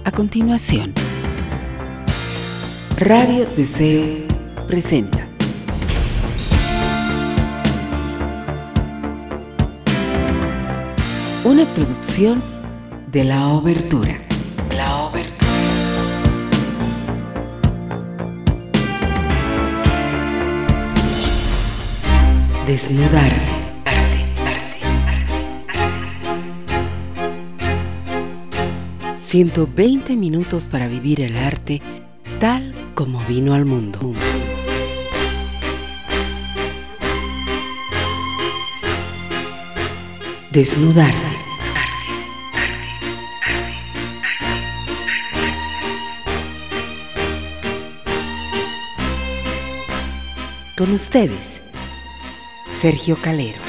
A continuación, Radio Deseo presenta una producción de La Obertura. La Obertura. Desnudarte. 120 minutos para vivir el arte tal como vino al mundo. Desnudarte. Con ustedes, Sergio Calero.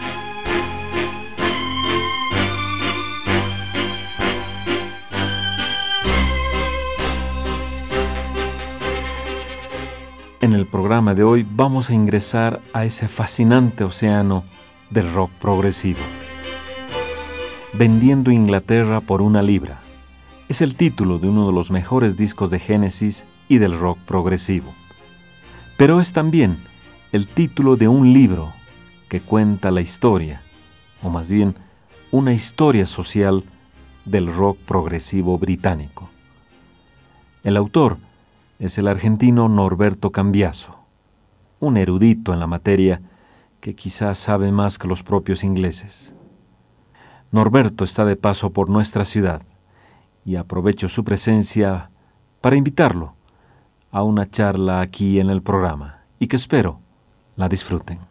En el programa de hoy vamos a ingresar a ese fascinante océano del rock progresivo. Vendiendo Inglaterra por una libra es el título de uno de los mejores discos de Genesis y del rock progresivo. Pero es también el título de un libro que cuenta la historia, o más bien una historia social del rock progresivo británico. El autor es el argentino Norberto Cambiaso, un erudito en la materia que quizás sabe más que los propios ingleses. Norberto está de paso por nuestra ciudad y aprovecho su presencia para invitarlo a una charla aquí en el programa y que espero la disfruten.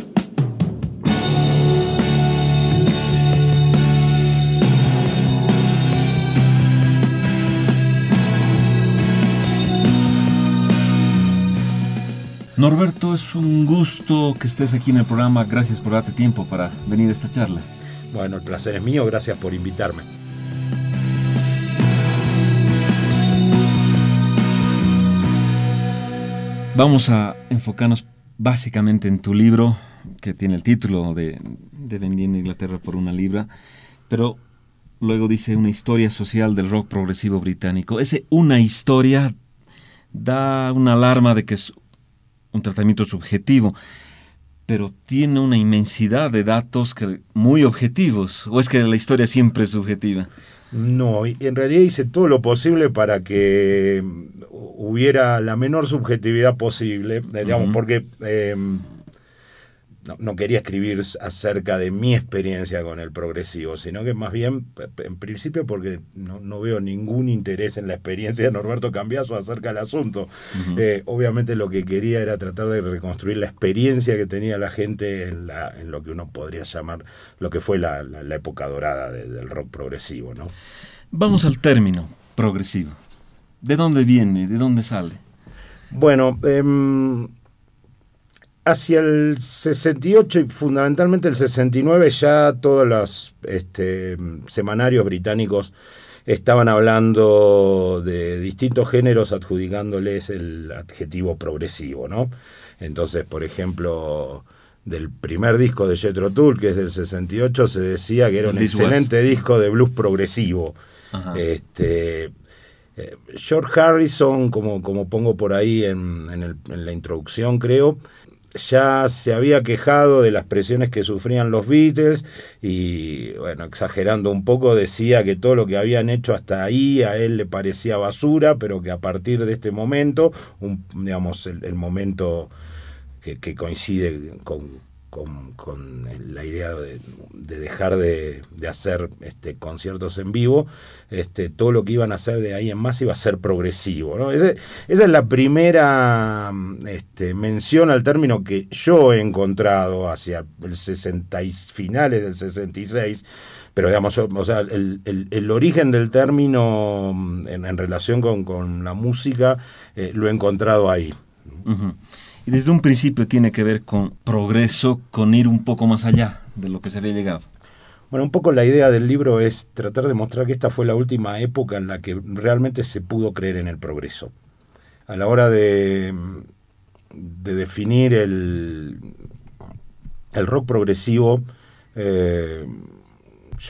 Norberto, es un gusto que estés aquí en el programa. Gracias por darte tiempo para venir a esta charla. Bueno, el placer es mío. Gracias por invitarme. Vamos a enfocarnos básicamente en tu libro, que tiene el título de Vendiendo Inglaterra por una libra, pero luego dice una historia social del rock progresivo británico. Ese una historia da una alarma de que es un tratamiento subjetivo, pero tiene una inmensidad de datos muy objetivos. ¿O es que la historia siempre es subjetiva? No, en realidad hice todo lo posible para que hubiera la menor subjetividad posible, digamos, porque no quería escribir acerca de mi experiencia con el progresivo, sino que más bien, en principio, porque no veo ningún interés en la experiencia de Norberto Cambiaso acerca del asunto. Obviamente lo que quería era tratar de reconstruir la experiencia que tenía la gente en lo que uno podría llamar lo que fue la época dorada del rock progresivo, ¿no? Vamos al término progresivo. ¿De dónde viene? ¿De dónde sale? Bueno, hacia el 68 y fundamentalmente el 69 ya todos los semanarios británicos estaban hablando de distintos géneros adjudicándoles el adjetivo progresivo, ¿no? Entonces, por ejemplo, del primer disco de Jethro Tull, que es del 68, se decía que era un excelente disco de blues progresivo. George Harrison, como pongo por ahí en la introducción, creo, ya se había quejado de las presiones que sufrían los Beatles y, bueno, exagerando un poco, decía que todo lo que habían hecho hasta ahí a él le parecía basura, pero que a partir de este momento, el momento que coincide con la idea de dejar de hacer conciertos en vivo, todo lo que iban a hacer de ahí en más iba a ser progresivo, ¿no? Esa es la primera mención al término que yo he encontrado hacia el finales del 66, pero digamos, o sea, el origen del término en relación con la música lo he encontrado ahí. Uh-huh. Y desde un principio tiene que ver con progreso, con ir un poco más allá de lo que se había llegado. Bueno, un poco la idea del libro es tratar de mostrar que esta fue la última época en la que realmente se pudo creer en el progreso. A la hora de definir el rock progresivo, yo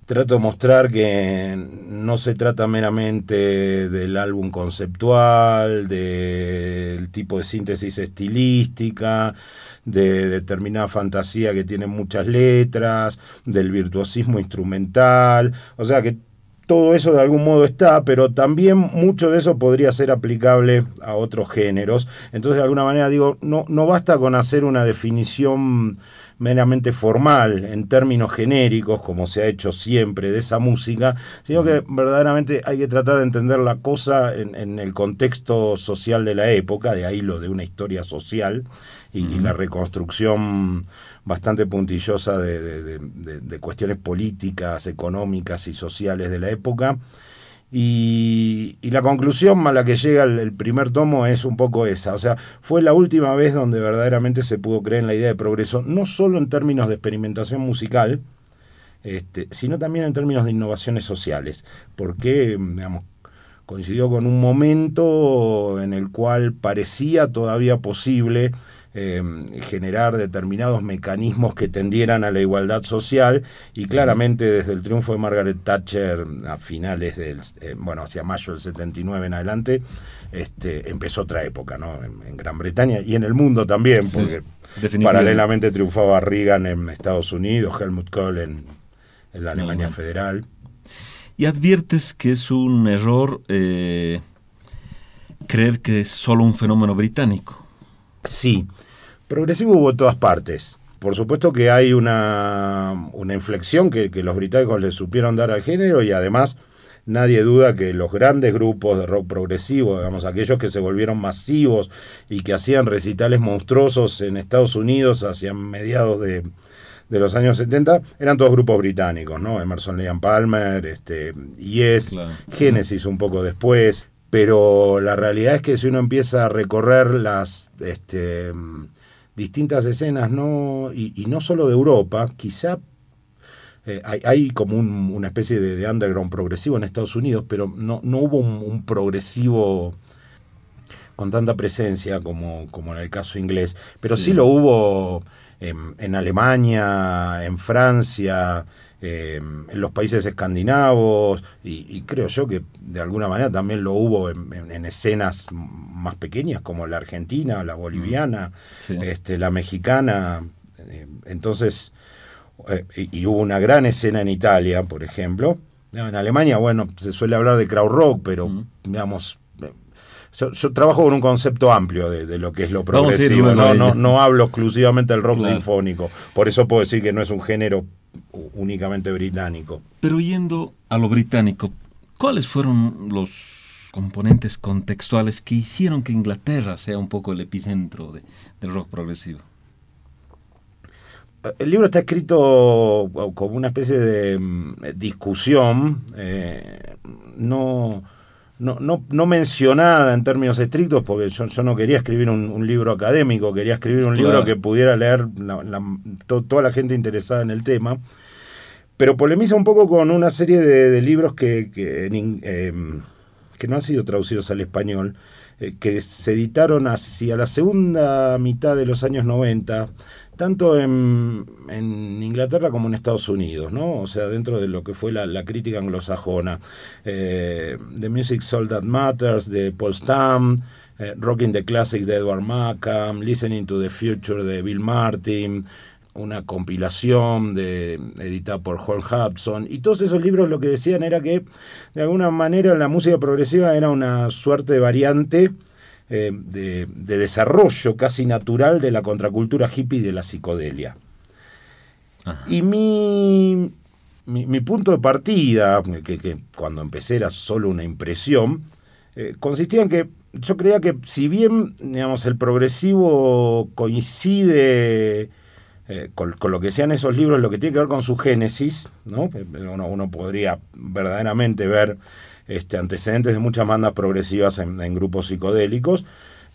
trato de mostrar que no se trata meramente del álbum conceptual, del tipo de síntesis estilística, de determinada fantasía que tiene muchas letras, del virtuosismo instrumental, o sea que todo eso de algún modo está, pero también mucho de eso podría ser aplicable a otros géneros. Entonces, de alguna manera digo, no basta con hacer una definición meramente formal, en términos genéricos, como se ha hecho siempre de esa música, sino que verdaderamente hay que tratar de entender la cosa en el contexto social de la época, de ahí lo de una historia social y la reconstrucción bastante puntillosa de cuestiones políticas, económicas y sociales de la época. Y la conclusión a la que llega el primer tomo es un poco esa, o sea, fue la última vez donde verdaderamente se pudo creer en la idea de progreso, no solo en términos de experimentación musical, sino también en términos de innovaciones sociales, porque, digamos, coincidió con un momento en el cual parecía todavía posible generar determinados mecanismos que tendieran a la igualdad social, y claramente desde el triunfo de Margaret Thatcher a finales hacia mayo del 79 en adelante, empezó otra época, ¿no? En Gran Bretaña y en el mundo también, porque paralelamente triunfaba Reagan en Estados Unidos, Helmut Kohl en la Alemania federal. Y adviertes que es un error creer que es solo un fenómeno británico. Sí, progresivo hubo en todas partes. Por supuesto que hay una inflexión que los británicos le supieron dar al género, y además nadie duda que los grandes grupos de rock progresivo, digamos, aquellos que se volvieron masivos y que hacían recitales monstruosos en Estados Unidos hacia mediados de los años 70, eran todos grupos británicos, ¿no? Emerson, Lake and Palmer, Yes, claro. Genesis un poco después. Pero la realidad es que si uno empieza a recorrer las distintas escenas, ¿no? Y no solo de Europa, quizá hay como una especie de underground progresivo en Estados Unidos, pero no hubo un progresivo con tanta presencia como en el caso inglés. Pero sí lo hubo en Alemania, en Francia, en los países escandinavos, y creo yo que de alguna manera también lo hubo en escenas más pequeñas como la argentina, la boliviana, la mexicana. Entonces, y hubo una gran escena en Italia, por ejemplo. En Alemania, bueno, se suele hablar de krautrock, pero digamos, yo trabajo con un concepto amplio de lo que es lo progresivo. No hablo exclusivamente del rock sinfónico. Por eso puedo decir que no es un género únicamente británico. Pero yendo a lo británico, ¿cuáles fueron los componentes contextuales que hicieron que Inglaterra sea un poco el epicentro del rock progresivo? El libro está escrito como una especie de discusión, no mencionada en términos estrictos, porque yo no quería escribir un libro académico, quería escribir un libro que pudiera leer toda la gente interesada en el tema, pero polemiza un poco con una serie de libros que no han sido traducidos al español, que se editaron hacia la segunda mitad de los años 90, tanto en Inglaterra como en Estados Unidos, ¿no? O sea, dentro de lo que fue la crítica anglosajona. The Music Soul That Matters, de Paul Stam, Rocking the Classics, de Edward Markham, Listening to the Future, de Bill Martin, una compilación editada por Horn Hudson, y todos esos libros lo que decían era que, de alguna manera, la música progresiva era una suerte de variante de desarrollo casi natural de la contracultura hippie y de la psicodelia. Ajá. Y mi punto de partida, que cuando empecé era solo una impresión, consistía en que yo creía que, si bien, digamos, el progresivo coincide con lo que decían esos libros, lo que tiene que ver con su génesis, ¿no? Uno podría verdaderamente ver antecedentes de muchas bandas progresivas en grupos psicodélicos.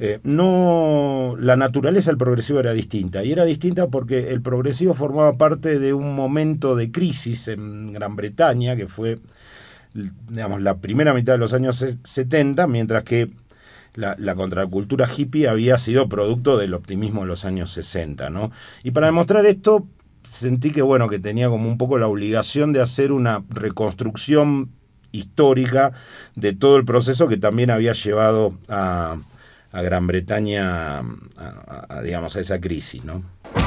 La naturaleza del progresivo era distinta, y era distinta porque el progresivo formaba parte de un momento de crisis en Gran Bretaña, que fue, digamos, la primera mitad de los años 70, mientras que la contracultura hippie había sido producto del optimismo de los años 60, ¿no? Y para demostrar esto, sentí que, bueno, que tenía como un poco la obligación de hacer una reconstrucción histórica de todo el proceso que también había llevado a Gran Bretaña digamos, a esa crisis, ¿no?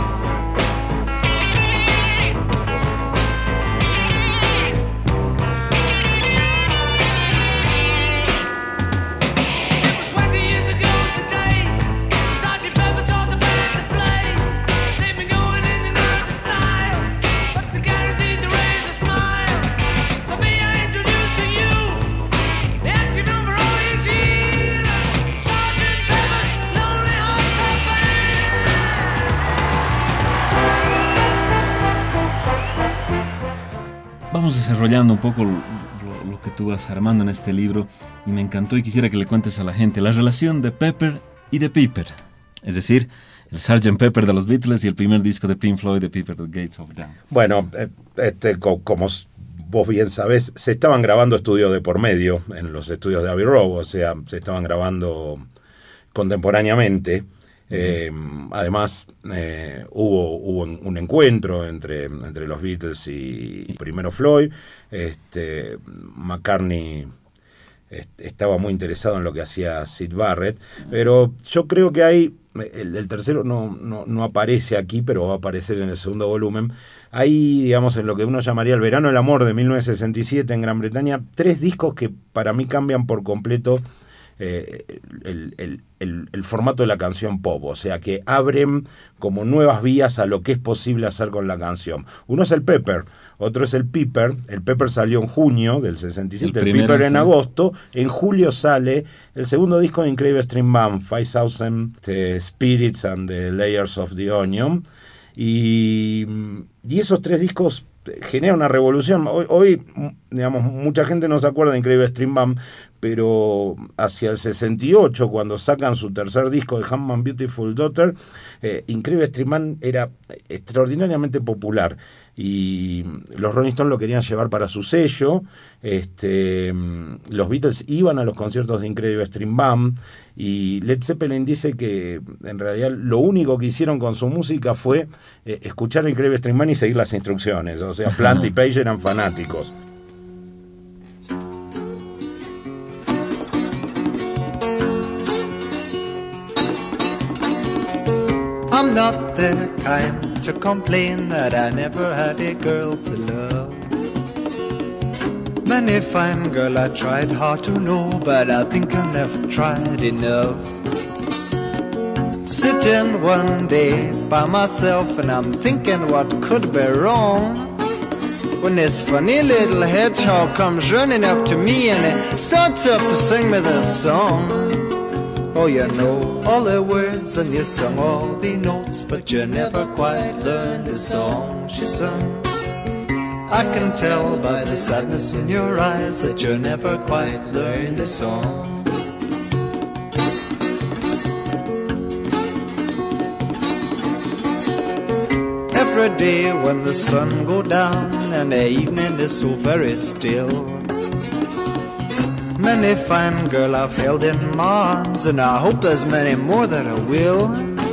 Vamos desarrollando un poco lo que tú vas armando en este libro y me encantó y quisiera que le cuentes a la gente la relación de Pepper y de Piper, es decir, el Sgt. Pepper de los Beatles y el primer disco de Pink Floyd de Piper, The Gates of Dawn. Bueno, como vos bien sabés, se estaban grabando estudios de por medio en los estudios de Abbey Road, o sea, se estaban grabando contemporáneamente. Además, hubo un encuentro entre los Beatles y primero Floyd. McCartney estaba muy interesado en lo que hacía Syd Barrett, pero yo creo que hay, el tercero no aparece aquí, pero va a aparecer en el segundo volumen. Hay, digamos, en lo que uno llamaría el Verano del Amor de 1967 en Gran Bretaña, 3 discos que para mí cambian por completo el formato de la canción pop, o sea, que abren como nuevas vías a lo que es posible hacer con la canción. Uno es el Pepper, otro es el Piper. El Pepper salió en junio del 67, el Piper en agosto. En julio sale el segundo disco de Incredible Stream Band, 5000 Spirits and the Layers of the Onion, y esos 3 discos generan una revolución. Hoy, digamos, mucha gente no se acuerda de Incredible Stream Band, pero hacia el 68, cuando sacan su tercer disco de Hammond Beautiful Daughter, Incredible Stream Band era extraordinariamente popular y los Rolling Stones lo querían llevar para su sello. Los Beatles iban a los conciertos de Incredible Stream Band y Led Zeppelin dice que en realidad lo único que hicieron con su música fue escuchar Incredible Stream Band y seguir las instrucciones. O sea, Plant y Page eran fanáticos. I'm not the kind to complain that I never had a girl to love. Many fine girl I tried hard to know, but I think I never tried enough. Sitting one day by myself and I'm thinking what could be wrong, when this funny little hedgehog comes running up to me and it starts up to sing me this song. Oh, you know all the words and you sung all the notes, but you never quite learned the song she sung. I can tell by the sadness in your eyes that you never quite learned the song. Every day when the sun go down and the evening is so very still, many fine girl I've held in my arms, and I hope there's many more that I will.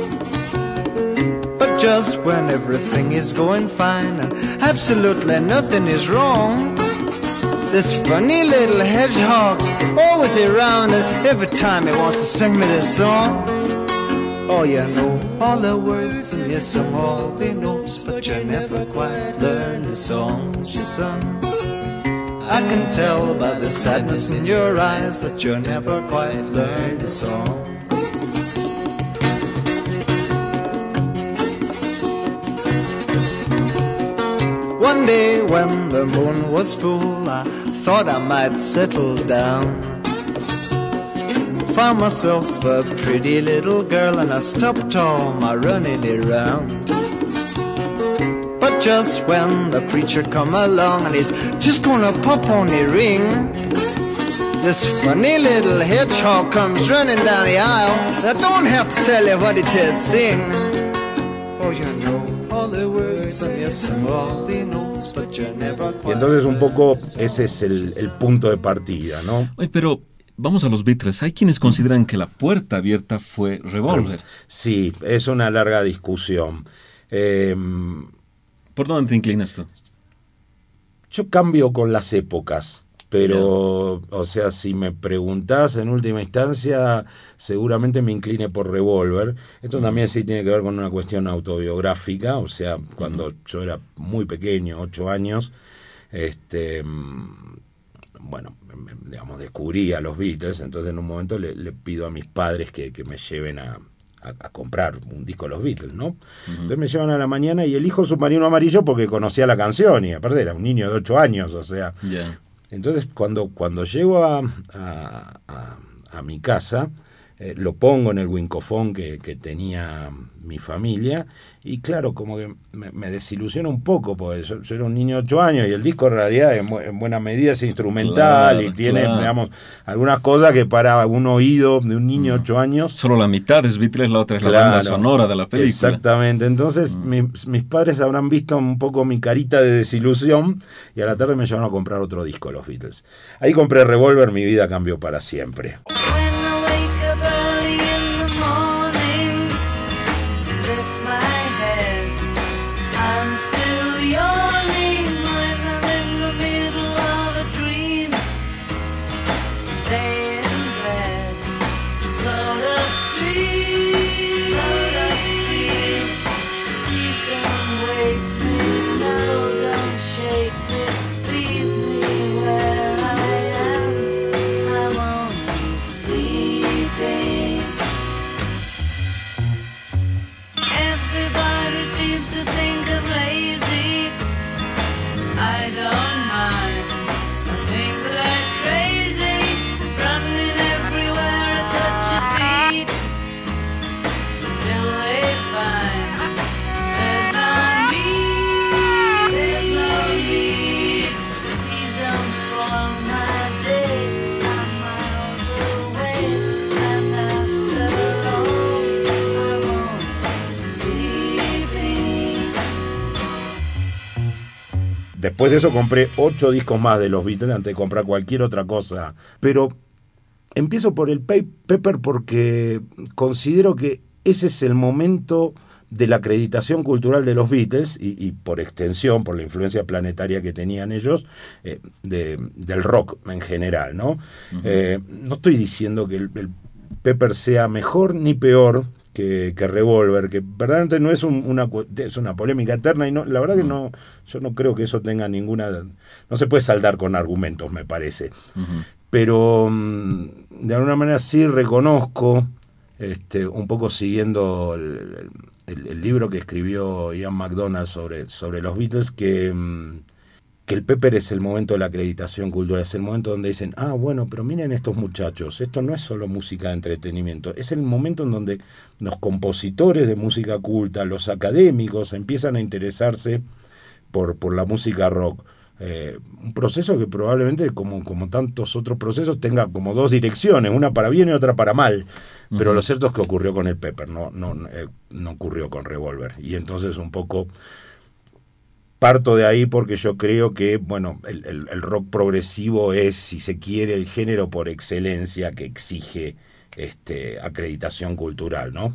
But just when everything is going fine and absolutely nothing is wrong, this funny little hedgehog's always around, and every time he wants to sing me this song. Oh, you know all the words and you sung all the notes, but you never quite learned the songs you sung. I can tell by the sadness in your eyes that you never quite learned the song. One day when the moon was full, I thought I might settle down. Found myself a pretty little girl and I stopped all my running around. But just when the preacher come along and he's just gonna pop on the ring, this funny little hedgehog comes running down the aisle. I don't have to tell you what he did sing. Oh, you know all the words and you sing all the notes, but you never quite. Y entonces un poco ese es el punto de partida, ¿no? Oye, pero vamos a los Beatles. Hay quienes consideran que la puerta abierta fue Revolver. Sí, es una larga discusión. ¿Por dónde te inclinas tú? Yo cambio con las épocas, pero, o sea, si me preguntás en última instancia, seguramente me incline por Revolver. Esto también sí tiene que ver con una cuestión autobiográfica, o sea, cuando yo era muy pequeño, 8 años, bueno, digamos, descubrí a los Beatles, entonces en un momento le pido a mis padres que me lleven a comprar un disco de los Beatles, ¿no? Entonces me llevan a la mañana y elijo Submarino Amarillo porque conocía la canción y aparte era un niño de 8 años, o sea. Entonces cuando llego a mi casa, lo pongo en el wincofón que tenía mi familia y claro, como que me desilusiona un poco porque yo era un niño de 8 años y el disco en realidad en buena medida es instrumental y tiene, digamos, algunas cosas que para un oído de un niño de 8 años... Solo la mitad es Beatles, la otra es la banda sonora de la película. Exactamente, entonces mis padres habrán visto un poco mi carita de desilusión y a la tarde me llevaron a comprar otro disco de los Beatles. Ahí compré Revolver, mi vida cambió para siempre. Después de eso compré 8 discos más de los Beatles antes de comprar cualquier otra cosa. Pero empiezo por el Pepper porque considero que ese es el momento de la acreditación cultural de los Beatles y por extensión, por la influencia planetaria que tenían ellos, del rock en general, ¿no? No estoy diciendo que el Pepper sea mejor ni peor que Revolver, que verdaderamente no es es una polémica eterna y no, la verdad que no, yo no creo que eso tenga ninguna, no se puede saldar con argumentos, me parece. Pero de alguna manera sí reconozco, un poco siguiendo el libro que escribió Ian MacDonald sobre los Beatles, que el Pepper es el momento de la acreditación cultural, es el momento donde dicen, bueno, pero miren estos muchachos, esto no es solo música de entretenimiento, es el momento en donde los compositores de música culta, los académicos empiezan a interesarse por la música rock. Un proceso que probablemente, como tantos otros procesos, tenga como 2 direcciones, una para bien y otra para mal. Pero lo cierto es que ocurrió con el Pepper, no ocurrió con Revolver. Y entonces un poco parto de ahí porque yo creo que, bueno, el rock progresivo es, si se quiere, el género por excelencia que exige acreditación cultural, ¿no?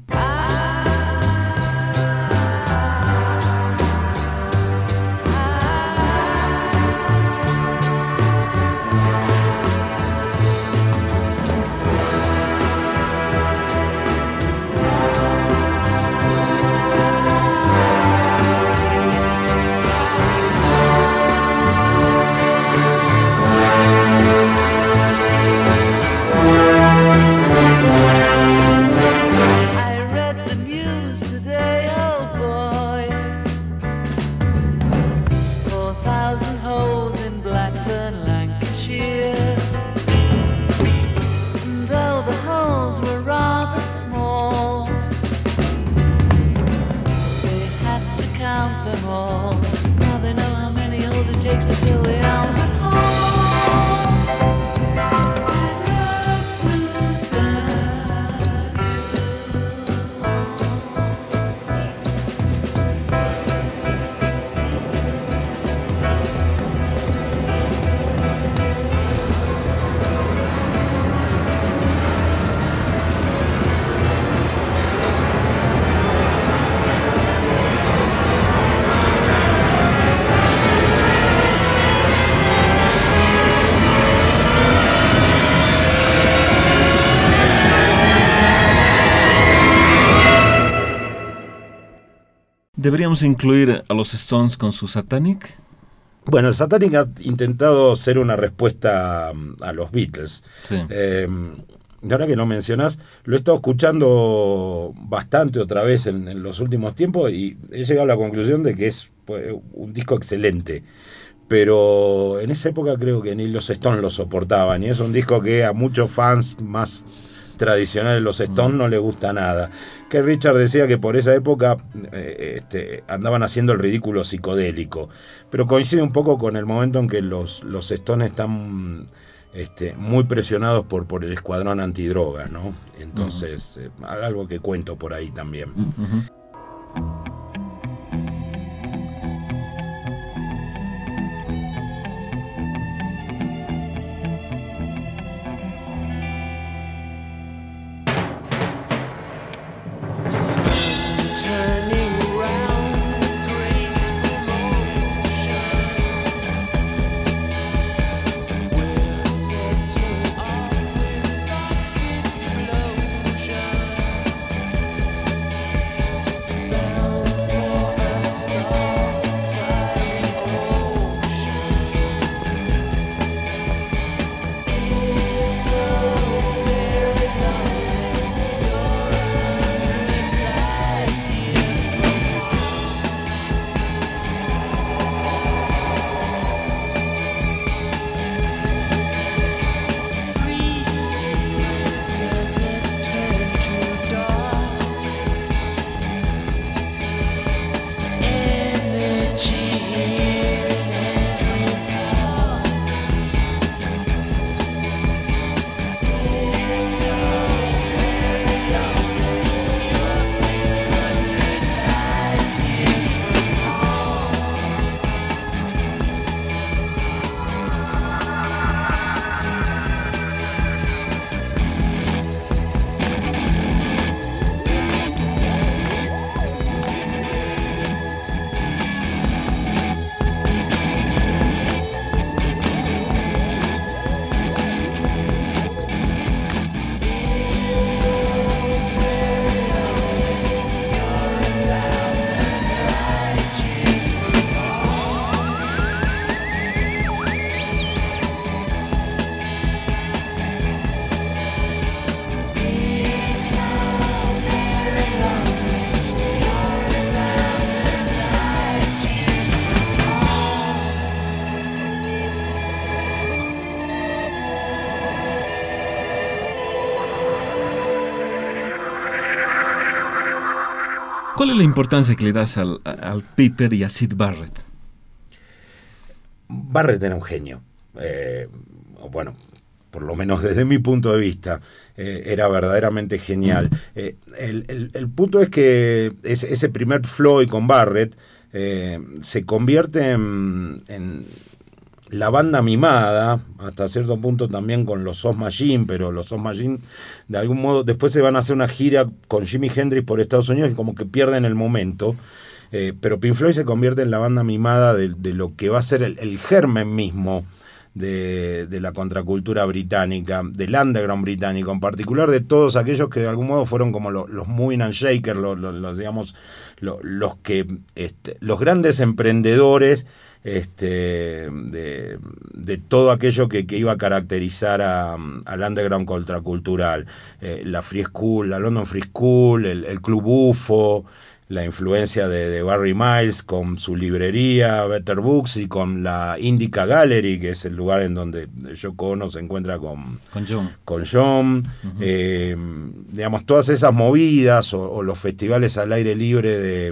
¿Deberíamos incluir a los Stones con su Satanic? Bueno, el Satanic ha intentado ser una respuesta a los Beatles. Sí. Y ahora que lo mencionás, lo he estado escuchando bastante otra vez en los últimos tiempos y he llegado a la conclusión de que es un disco excelente. Pero en esa época creo que ni los Stones lo soportaban y es un disco que a muchos fans más tradicionales de los Stones no les gusta nada. Que Richard decía que por esa época andaban haciendo el ridículo psicodélico, pero coincide un poco con el momento en que los Stones están muy presionados por el escuadrón antidrogas, ¿no? Entonces, algo que cuento por ahí también. ¿Cuál es la importancia que le das al Piper y a Syd Barrett? Barrett era un genio. Bueno, por lo menos desde mi punto de vista, era verdaderamente genial. El punto es que ese primer Floyd con Barrett se convierte en la banda mimada, hasta cierto punto también con los Soft Machine, pero los Soft Machine de algún modo después se van a hacer una gira con Jimi Hendrix por Estados Unidos y como que pierden el momento, pero Pink Floyd se convierte en la banda mimada de lo que va a ser el germen mismo de la contracultura británica, del underground británico, en particular de todos aquellos que de algún modo fueron como los moving and shakers, los grandes emprendedores de todo aquello que iba a caracterizar al underground contracultural, la Free School, la London Free School, el Club UFO, la influencia de Barry Miles con su librería Better Books y con la Indica Gallery, que es el lugar en donde Yoko Ono se encuentra con John. Digamos, todas esas movidas o los festivales al aire libre de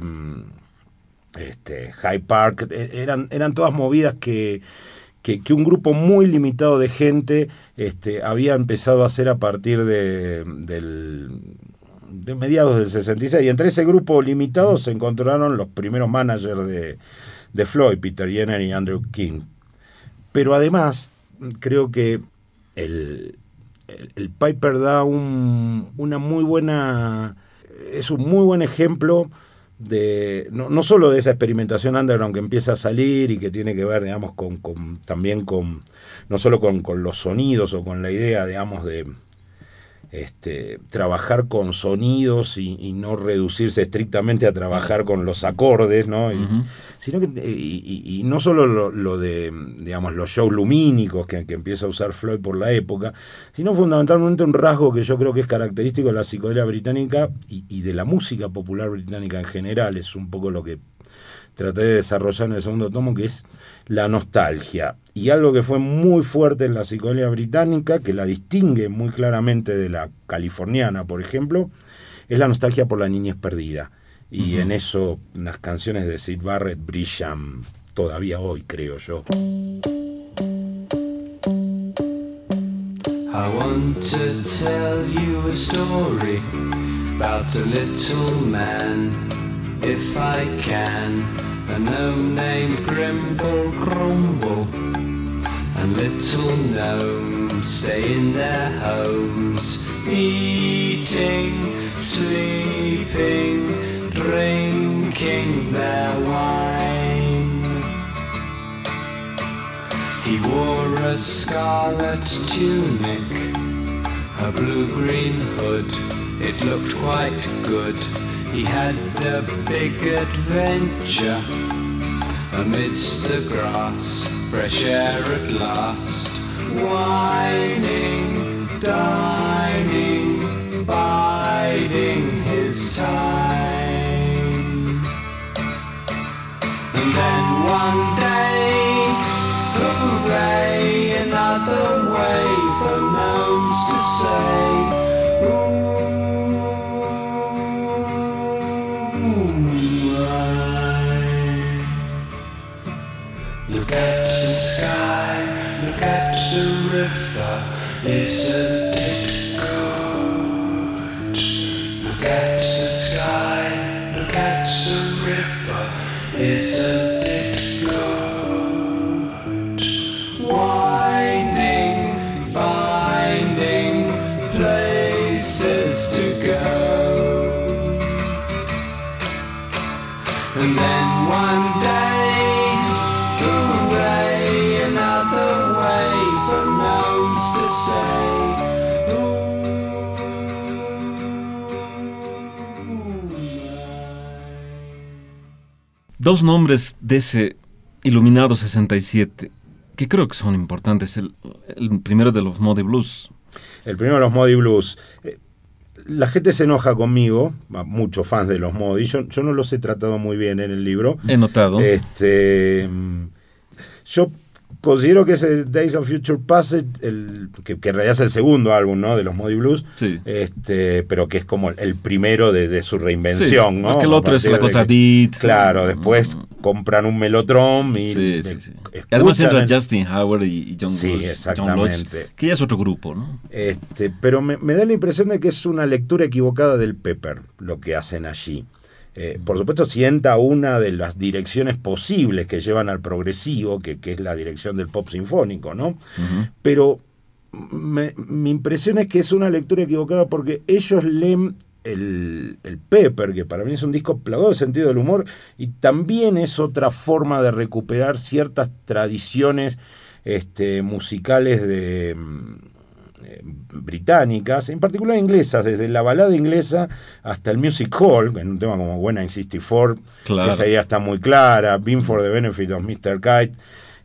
Hyde Park, eran todas movidas que un grupo muy limitado de gente había empezado a hacer a partir de mediados del 66, y entre ese grupo limitado se encontraron los primeros managers de Floyd, Peter Jenner y Andrew King. Pero además creo que el Piper da una muy buena, es un muy buen ejemplo de no solo de esa experimentación underground que empieza a salir y que tiene que ver, digamos, también con no solo con los sonidos o con la idea, digamos, de trabajar con sonidos y no reducirse estrictamente a trabajar con los acordes, ¿no? Sino que y no solo lo de, digamos, los shows lumínicos que empieza a usar Floyd por la época, sino fundamentalmente un rasgo que yo creo que es característico de la psicodelia británica y de la música popular británica en general. Es un poco lo que traté de desarrollar en el segundo tomo, que es la nostalgia. Y algo que fue muy fuerte en la psicodelia británica, que la distingue muy claramente de la californiana, por ejemplo, es la nostalgia por la niñez perdida. Y en eso las canciones de Syd Barrett brillan todavía hoy, creo yo. I want to tell you a story about a little man, if I can, a gnome named Grimble Grumble, and little gnomes stay in their homes, eating, sleeping, drinking their wine. He wore a scarlet tunic, a blue-green hood, it looked quite good. He had a big adventure amidst the grass, fresh air at last, whining, dining, biding his time. And then one day, hooray, another way for gnomes to say, look at the sky, look at the river, isn't it good? Look at the sky, look at the river, isn't it good? Winding, finding places to go. And then one day, Dos nombres de ese iluminado 67 que creo que son importantes. El primero de los Moody Blues. El primero de los Moody Blues. La gente se enoja conmigo, muchos fans de los Moody. Yo no los he tratado muy bien en el libro. He notado. Yo considero que ese Days of Future Past, que en realidad es el segundo álbum, ¿no?, de los Moody Blues, sí. Pero que es como el primero de su reinvención, sí, ¿no? Porque el otro es la cosa Beat. Claro, después compran un Mellotron y sí. Además entra Justin Howard y John sí, Lodge, exactamente. Que ya es otro grupo, ¿no? Pero me da la impresión de que es una lectura equivocada del Pepper, lo que hacen allí. Por supuesto sienta una de las direcciones posibles que llevan al progresivo, que es la dirección del pop sinfónico, ¿no? Pero mi impresión es que es una lectura equivocada porque ellos leen el Pepper, que para mí es un disco plagado de sentido del humor, y también es otra forma de recuperar ciertas tradiciones musicales británicas, en particular inglesas, desde la balada inglesa hasta el music hall, en un tema como When I'm 64, claro. Esa idea está muy clara, Been for the Benefit of Mr. Kite.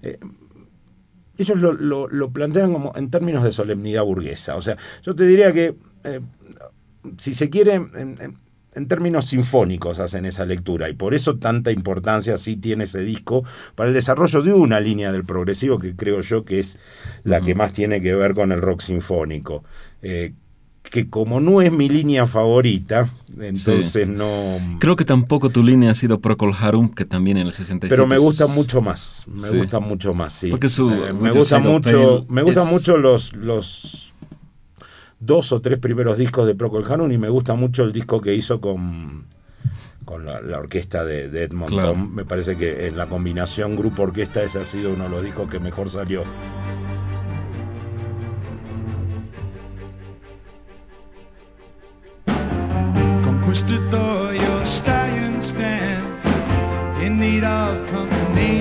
Ellos lo plantean como en términos de solemnidad burguesa. O sea, yo te diría que, si se quiere, en términos sinfónicos hacen esa lectura, y por eso tanta importancia sí tiene ese disco para el desarrollo de una línea del progresivo que creo yo que es la que más tiene que ver con el rock sinfónico, que como no es mi línea favorita, entonces sí. No... Creo que tampoco tu línea ha sido Procol Harum, que también en el 67... Pero me gusta mucho más, gusta mucho más, sí. Porque me gusta mucho los 2 o 3 primeros discos de Procol Harum, y me gusta mucho el disco que hizo con la orquesta de Edmonton. Claro. Me parece que en la combinación grupo-orquesta ese ha sido uno de los discos que mejor salió. Conquistador, your stallion stands in need of company,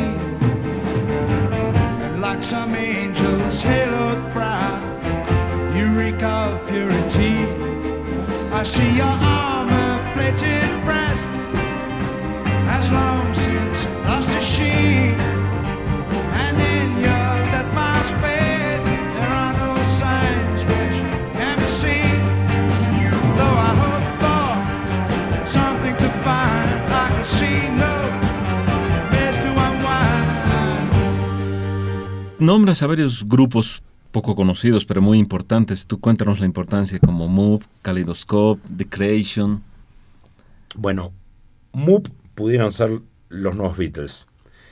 and like some angels haloed bright, you reek of purity. I see your armor-plated breast has long since lost its sheen, and in your death mask face there are no signs which can be seen. Though I hope for something to find, I can see no place to unwind. Nombras a varios grupos poco conocidos, pero muy importantes. Tú cuéntanos la importancia, como Move, Kaleidoscope, The Creation. Bueno, Move pudieron ser los nuevos Beatles,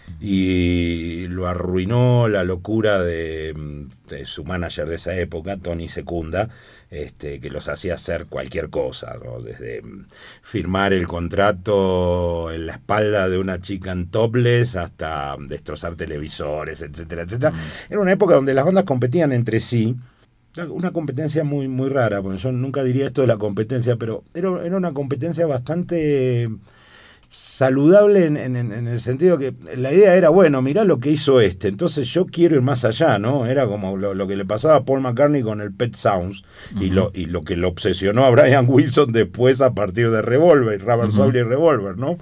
y lo arruinó la locura de su manager de esa época, Tony Secunda, que los hacía hacer cualquier cosa, ¿no? Desde firmar el contrato en la espalda de una chica en topless hasta destrozar televisores, etcétera, etcétera. Era una época donde las bandas competían entre sí, una competencia muy, muy rara, porque yo nunca diría esto de la competencia, pero era una competencia bastante saludable en el sentido que la idea era, bueno, mirá lo que hizo entonces yo quiero ir más allá, ¿no? Era como lo que le pasaba a Paul McCartney con el Pet Sounds, y lo que lo obsesionó a Brian Wilson después a partir de Revolver, Rubber Soul y Revolver, ¿no?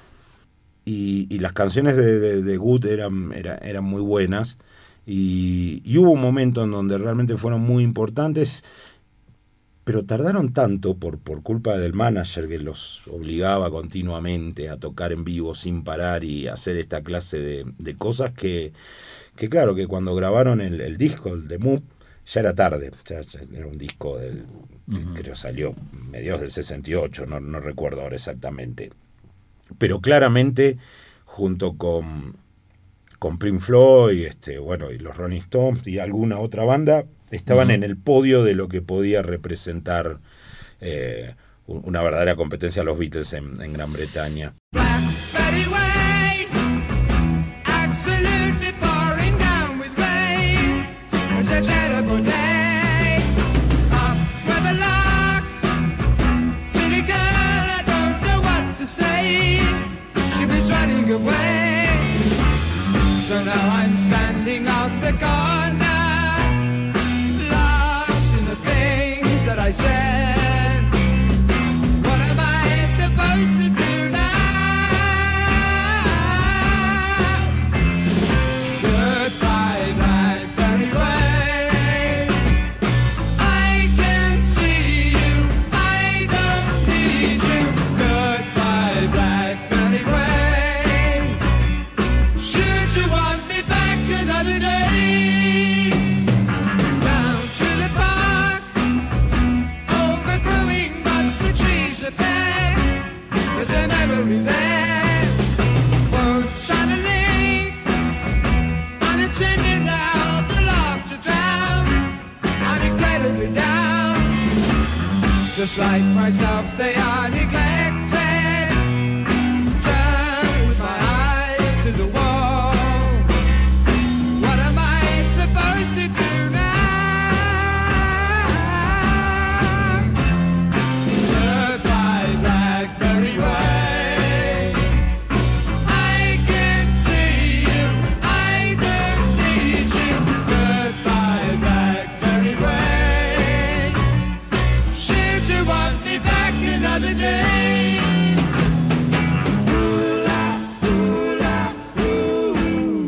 Y las canciones de Good eran muy buenas, y hubo un momento en donde realmente fueron muy importantes, pero tardaron tanto por culpa del manager que los obligaba continuamente a tocar en vivo sin parar y hacer esta clase de cosas que claro, que cuando grabaron el disco, el de Move, ya era tarde. Ya era un disco que creo salió mediados del 68, no recuerdo ahora exactamente. Pero claramente, junto con Pink Floyd, y los Rolling Stones y alguna otra banda, estaban en el podio de lo que podía representar una verdadera competencia a los Beatles en Gran Bretaña. Blackberry Way, absolutely pouring down with rain. It's a terrible day. Up with a lark, silly girl, I don't know what to say. She was running away. So now I'm standing on the corner, that I said, what am I supposed to do now? Goodbye, Blackberry Way. I can see you, I don't need you. Goodbye, Blackberry Way. Should you want me back another day? Down to the park, there's a memory there. Won't suddenly, unattended now, the laughter drown. I'm incredibly down. Just like myself, they are neglected. Turn with my eyes to the wall. What am I supposed to do now? Blackberry Way. I can see you, I don't need you. Goodbye, Blackberry Way. Should you want me back another day? Ooh la, ooh la, ooh.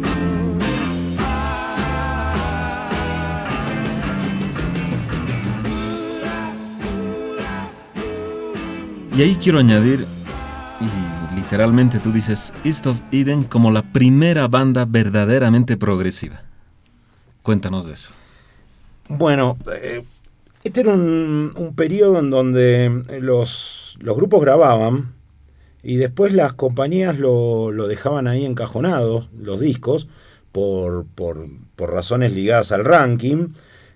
Y ahí quiero añadir, y literalmente tú dices East of Eden como la primera banda verdaderamente progresiva. Cuéntanos de eso. Bueno, este era un periodo en donde los grupos grababan y después las compañías lo dejaban ahí encajonados, los discos, por razones ligadas al ranking,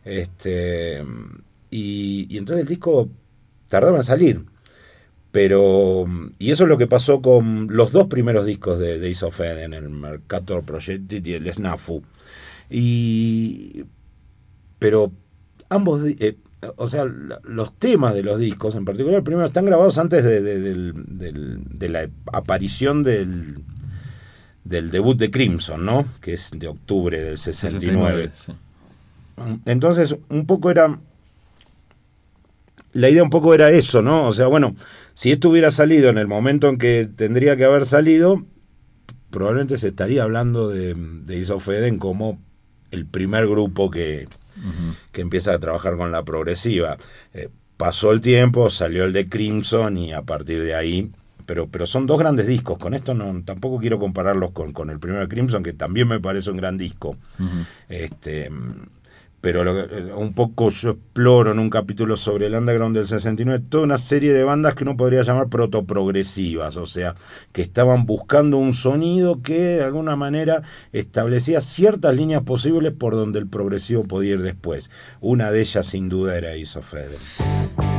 y entonces el disco tardaba en salir. Y eso es lo que pasó con los dos primeros discos de East of Eden, el Mercator Projected y el Snafu. Pero ambos, los temas de los discos, en particular el primero, están grabados antes de la aparición del debut de Crimson, ¿no? Que es de octubre del 69. Sí. Entonces, un poco era la idea un poco era eso, ¿no? O sea, bueno, si esto hubiera salido en el momento en que tendría que haber salido, probablemente se estaría hablando de Ace of Eden como el primer grupo que empieza a trabajar con la progresiva. Pasó el tiempo, salió el de Crimson y a partir de ahí... Pero son dos grandes discos. Con esto tampoco quiero compararlos con el primero de Crimson, que también me parece un gran disco. Pero un poco yo exploro en un capítulo sobre el underground del 69 toda una serie de bandas que uno podría llamar protoprogresivas, o sea, que estaban buscando un sonido que de alguna manera establecía ciertas líneas posibles por donde el progresivo podía ir después. Una de ellas sin duda era Ace of Eden.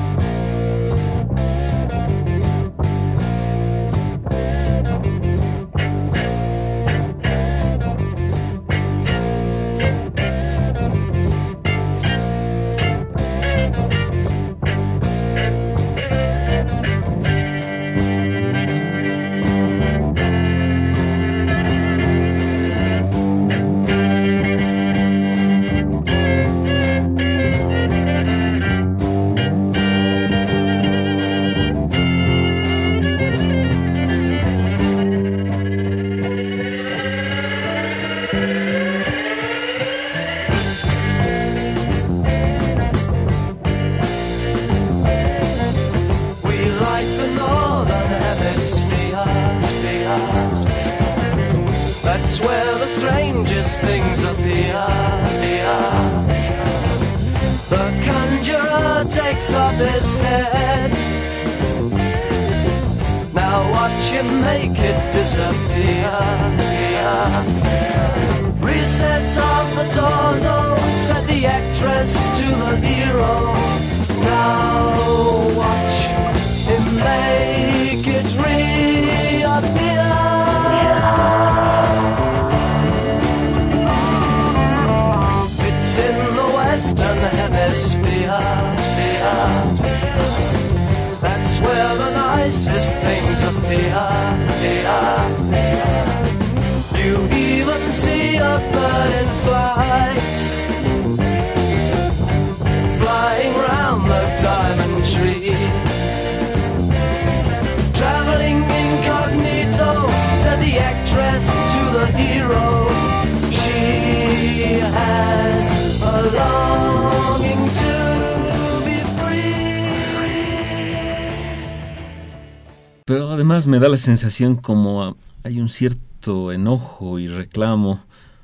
Pero además me da la sensación como hay un cierto enojo y reclamo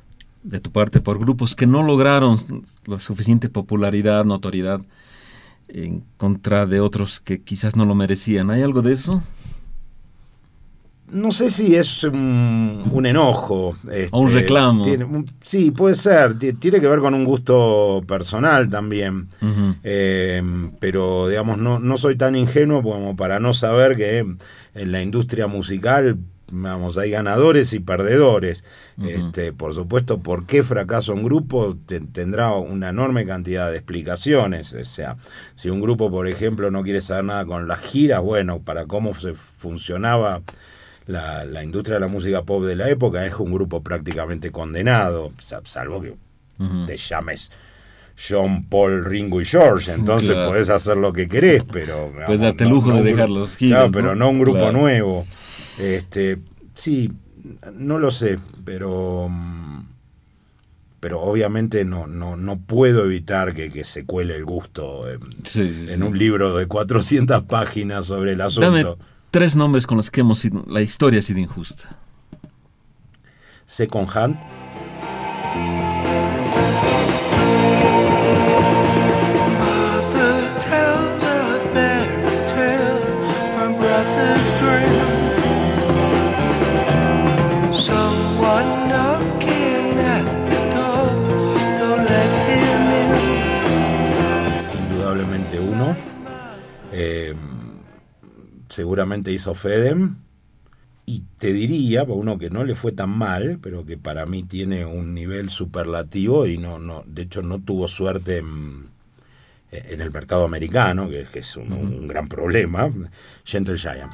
de tu parte por grupos que no lograron la suficiente popularidad, notoriedad en contra de otros que quizás no lo merecían. ¿Hay algo de eso? No sé si es un enojo. O un reclamo. Sí, puede ser. Tiene que ver con un gusto personal también. Pero, digamos, no soy tan ingenuo como para no saber que en la industria musical, vamos, hay ganadores y perdedores. Por supuesto, por qué fracasa un grupo tendrá una enorme cantidad de explicaciones. O sea, si un grupo, por ejemplo, no quiere saber nada con las giras, bueno, para cómo se funcionaba la industria de la música pop de la época, es un grupo prácticamente condenado, salvo que te llames John, Paul, Ringo y George, entonces podés hacer lo que querés, pero puedes darte el lujo de dejar los giros, claro, pero no un grupo nuevo. Sí, no lo sé, pero obviamente no puedo evitar que se cuele el gusto en un libro de 400 páginas sobre el asunto. Dame 3 nombres con los que la historia ha sido injusta. Second Hand. Indudablemente uno. Seguramente Ace of Eden, y te diría, uno que no le fue tan mal, pero que para mí tiene un nivel superlativo y de hecho no tuvo suerte en el mercado americano, que es un gran problema, Gentle Giant.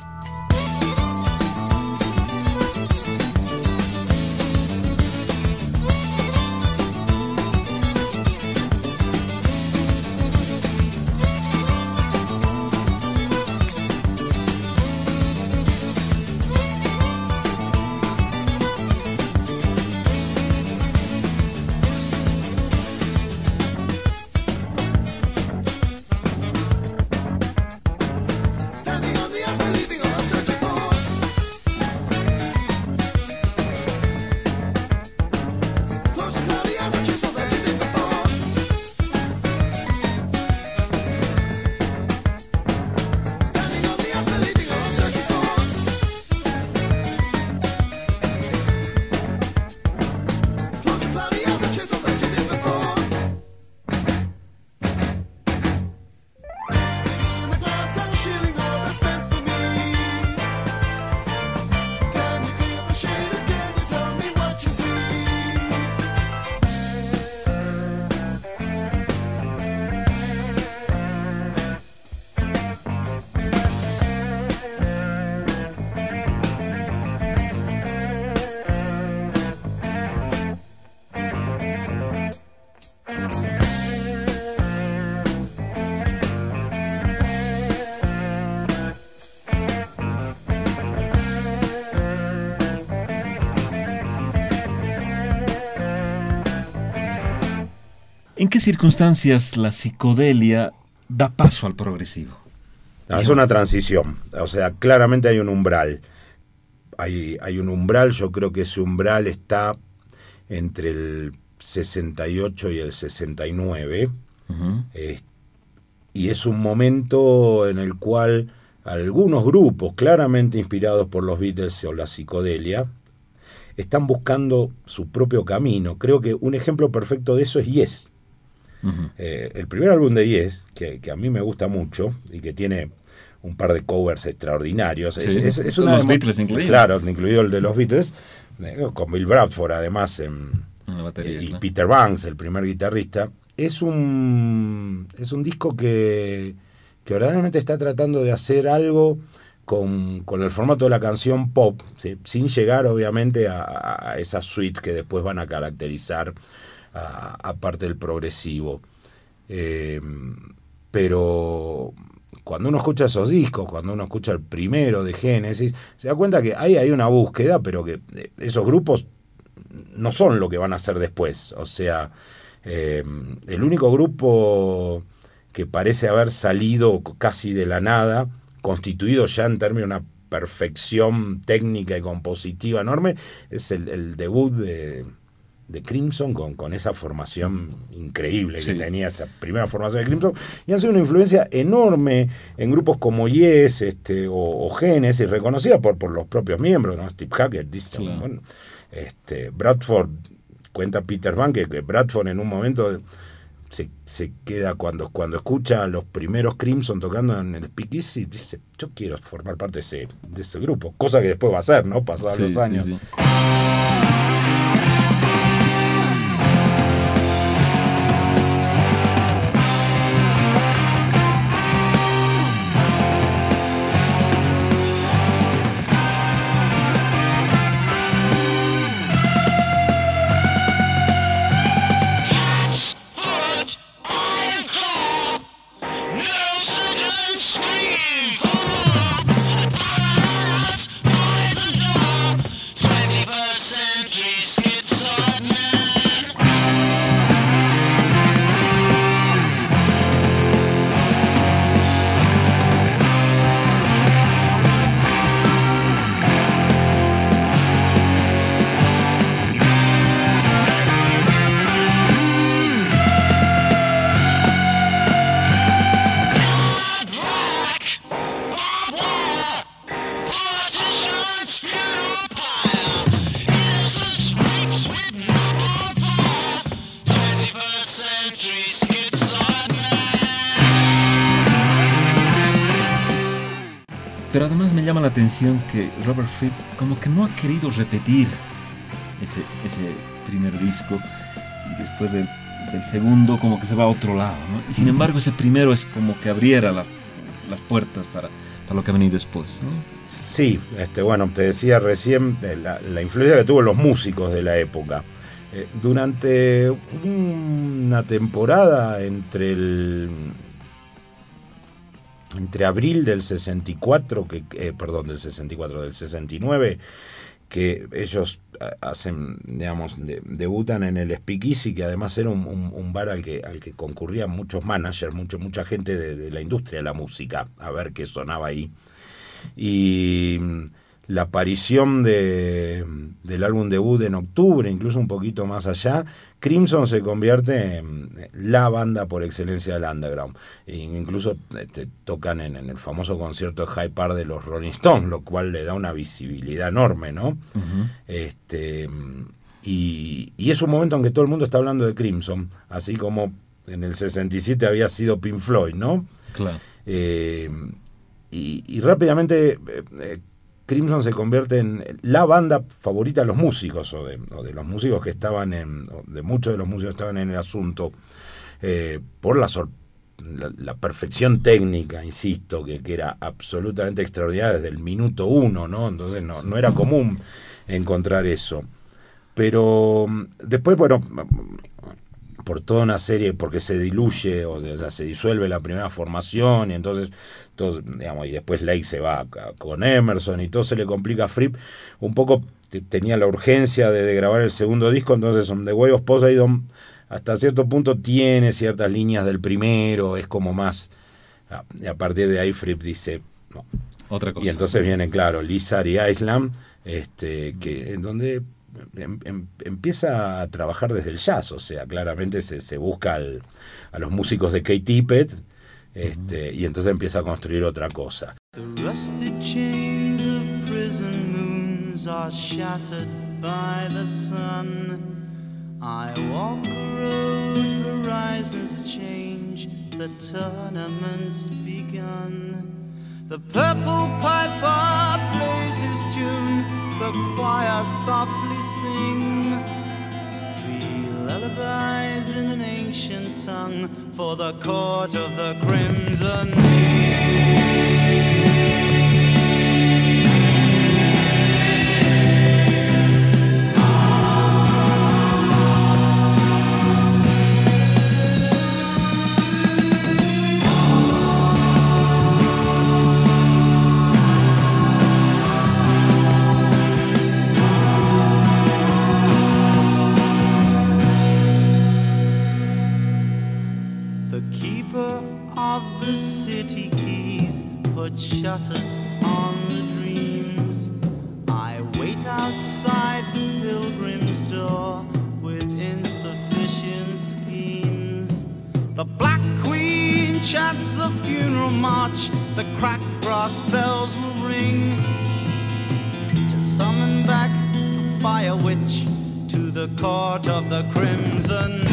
¿En qué circunstancias la psicodelia da paso al progresivo? Es una transición, o sea, claramente hay un umbral. Hay un umbral, yo creo que ese umbral está entre el 68 y el 69, y es un momento en el cual algunos grupos, claramente inspirados por los Beatles o la psicodelia, están buscando su propio camino. Creo que un ejemplo perfecto de eso es Yes. El primer álbum de Yes, que a mí me gusta mucho y que tiene un par de covers extraordinarios. Sí, es una los Beatles incluidos. Claro, incluido el de los Beatles, con Bill Bradford además en la batería, y claro. Peter Banks, el primer guitarrista. Es un disco que verdaderamente está tratando de hacer algo con el formato de la canción pop, ¿sí? Sin llegar obviamente a esas suites que después van a caracterizar a parte del progresivo. Pero cuando uno escucha esos discos, cuando uno escucha el primero de Genesis, se da cuenta que hay una búsqueda, pero que esos grupos no son lo que van a hacer después. O sea, el único grupo que parece haber salido casi de la nada, constituido ya en términos de una perfección técnica y compositiva enorme, es el debut de Crimson con esa formación increíble que tenía, esa primera formación de Crimson, y han sido una influencia enorme en grupos como Yes o Genesis, reconocida por los propios miembros, ¿no? Steve Hackett dice, claro. Bueno, Bradford, cuenta Peter Van que Bradford en un momento se queda cuando escucha a los primeros Crimson tocando en el Speakeasy, dice, yo quiero formar parte de ese grupo, cosa que después va a ser, ¿no? Pasados los años. Sí. Pero además me llama la atención que Robert Fripp como que no ha querido repetir ese primer disco, y después del segundo como que se va a otro lado, ¿no? Y sin embargo ese primero es como que abriera las puertas para lo que ha venido después, ¿no? Sí, bueno, te decía recién la influencia que tuvo los músicos de la época. Durante una temporada entre abril del 64, del 69, que ellos hacen, digamos, debutan en el Speakeasy, que además era un bar al que concurrían muchos managers, mucha gente de la industria de la música, a ver qué sonaba ahí. Y la aparición del álbum debut en octubre, incluso un poquito más allá, Crimson se convierte en la banda por excelencia del underground. E incluso tocan en el famoso concierto de Hyde Park de los Rolling Stones, lo cual le da una visibilidad enorme, ¿no? Uh-huh. Y es un momento en que todo el mundo está hablando de Crimson, así como en el 67 había sido Pink Floyd, ¿no? Claro. Y rápidamente Crimson se convierte en la banda favorita de los músicos, o de los músicos que estaban de muchos de los músicos que estaban en el asunto, por la perfección técnica, insisto, que era absolutamente extraordinaria desde el minuto uno, ¿no? Entonces no era común encontrar eso. Pero después, bueno, por toda una serie, porque se diluye, o sea, se disuelve la primera formación, y entonces todos, digamos, y después Lake se va con Emerson y todo se le complica a Fripp. Un poco tenía la urgencia de grabar el segundo disco, entonces On the Way of Poseidon hasta cierto punto tiene ciertas líneas del primero, es como más... A partir de ahí Fripp dice... No. Otra cosa. Y entonces viene, claro, Lizard y Island, que en donde empieza a trabajar desde el jazz, o sea, claramente se busca a los músicos de Keith Tippett, y entonces empieza a construir otra cosa. The rusted chains of prison moons are shattered by the sun. I walk a road, horizons change, the tournament's begun. The purple piper plays his tune, the choir softly sing. 3 lullabies in an ancient tongue for the court of the crimson. Shutters on the dreams. I wait outside the pilgrim's door with insufficient schemes. The Black Queen chants the funeral march, the cracked brass bells will ring to summon back the fire witch to the court of the crimson.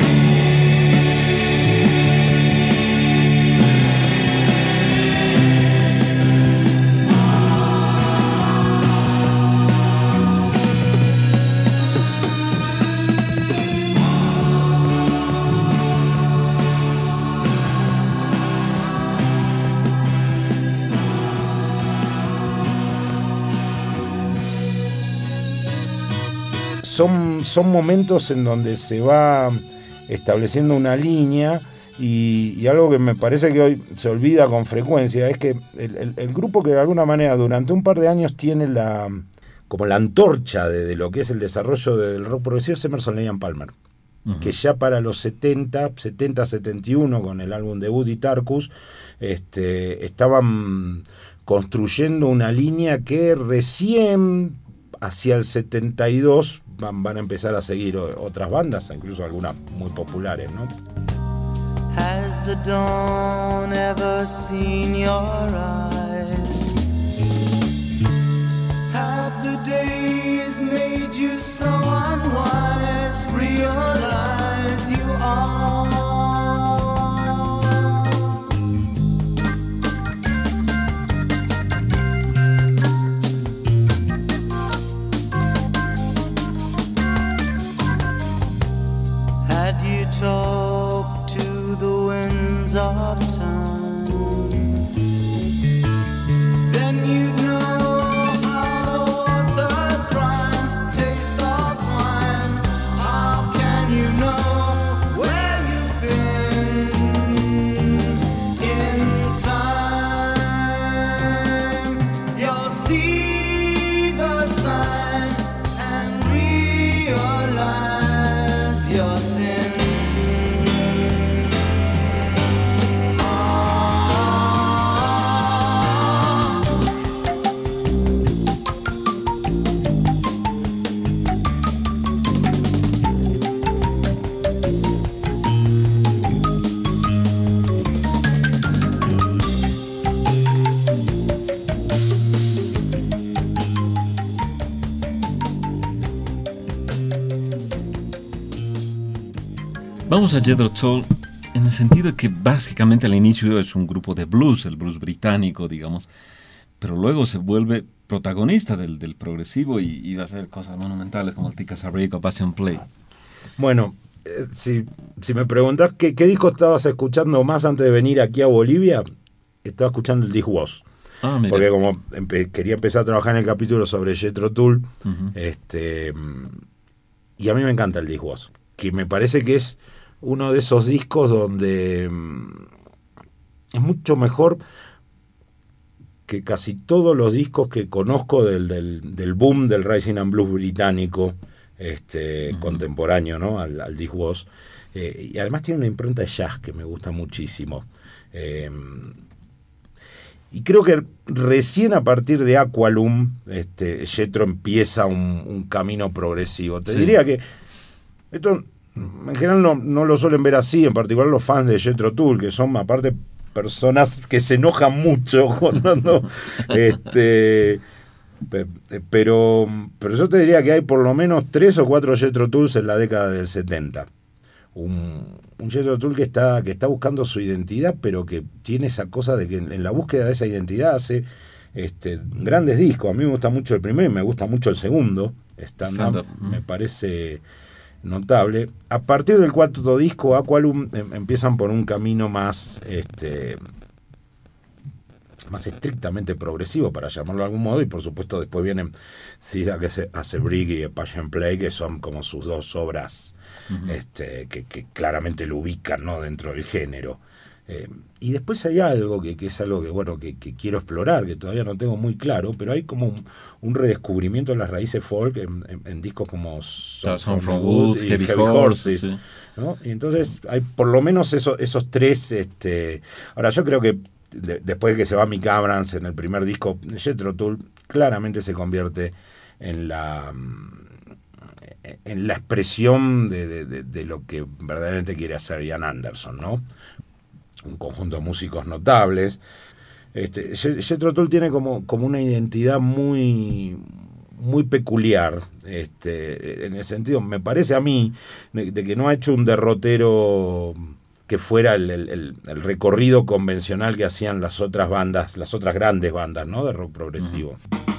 Son momentos en donde se va estableciendo una línea y algo que me parece que hoy se olvida con frecuencia es que el grupo que de alguna manera durante un par de años tiene como la antorcha de lo que es el desarrollo del rock progresivo es Emerson, Lake and Palmer, que ya para los 70-71 con el álbum debut y Tarkus estaban construyendo una línea que recién hacia el 72 van a empezar a seguir otras bandas, incluso algunas muy populares, ¿no? Has the dawn ever seen your eyes? Have the days made you so unwise? Realize you are. Talk to the winds of time, then you know how the waters run. Taste of wine. How can you know where you've been in time? You'll see the sign and realize your sin. Vamos a Jethro Tull en el sentido de que básicamente al inicio es un grupo de blues, el blues británico, digamos, pero luego se vuelve protagonista del progresivo y va a hacer cosas monumentales como el Tika Sabrick o Passion Play. Bueno, si me preguntás qué disco estabas escuchando más antes de venir aquí a Bolivia, estaba escuchando el This Was. Mira. Porque como quería empezar a trabajar en el capítulo sobre Jethro Tull, y a mí me encanta el This Was, que me parece que es uno de esos discos donde es mucho mejor que casi todos los discos que conozco del boom del Rising and Blues británico, contemporáneo, ¿no? al This Was, Y además tiene una impronta de jazz que me gusta muchísimo. Y creo que recién a partir de Aqualung, Jethro empieza un camino progresivo. Te diría que esto en general no lo suelen ver así, en particular los fans de Jethro Tull, que son aparte personas que se enojan mucho cuando pero yo te diría que hay por lo menos 3 o 4 Jethro Tulls en la década del 70. Un Jethro Tull que está buscando su identidad, pero que tiene esa cosa de que en la búsqueda de esa identidad hace grandes discos. A mí me gusta mucho el primero y me gusta mucho el segundo, Stand Up. Me parece notable. A partir del cuarto disco, Aqualung, empiezan por un camino más estrictamente progresivo, para llamarlo de algún modo, y por supuesto después vienen Cida que hace Brig y Passion Play, que son como sus dos obras que claramente lo ubican, ¿no?, dentro del género. Y después hay algo que es algo que quiero explorar, que todavía no tengo muy claro, pero hay como un redescubrimiento de las raíces folk en discos como Song from Wood y Heavy Horses, sí. ¿No? Y entonces hay por lo menos esos 3. Ahora yo creo que después de que se va Mick Abrams en el primer disco, Jethro Tull claramente se convierte en la expresión de lo que verdaderamente quiere hacer Ian Anderson, ¿no? Un conjunto de músicos notables. Jethro Tull tiene como una identidad muy peculiar, en el sentido, me parece a mí, de que no ha hecho un derrotero que fuera el recorrido convencional que hacían las otras grandes bandas, ¿no?, de rock progresivo.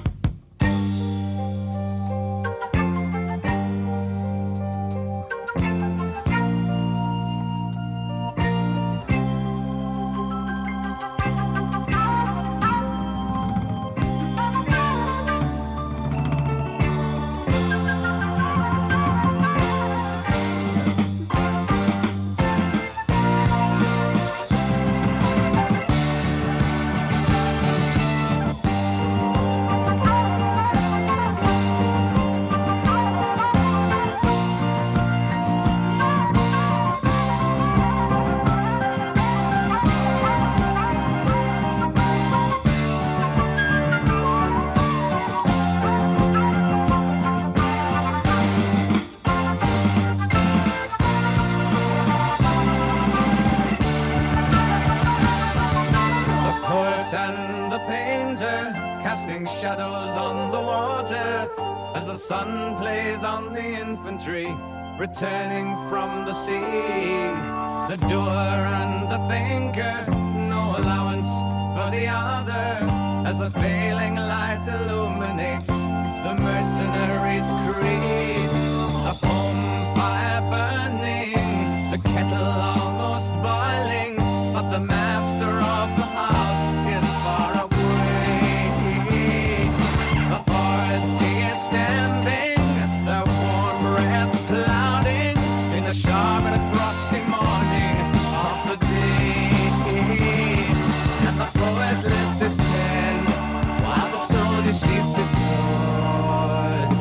Returning from the sea, the doer and the thinker, no allowance for the other, as the failing light illuminates the mercenary's creed. A home fire burning, the kettle almost boiling, but the master of the house is far away. The horse he is standing, the warm breath clouding in the sharp and frosty morning of the day. And the poet lifts his pen while the soldier sheathes his sword.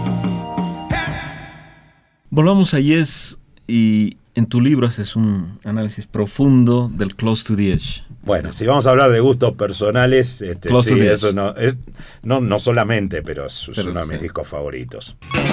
Volvamos a Yes, y en tu libro haces un análisis profundo del Close to the Edge. Bueno, si vamos a hablar de gustos personales, Close to the Edge. eso no solamente, pero es uno de mis discos favoritos.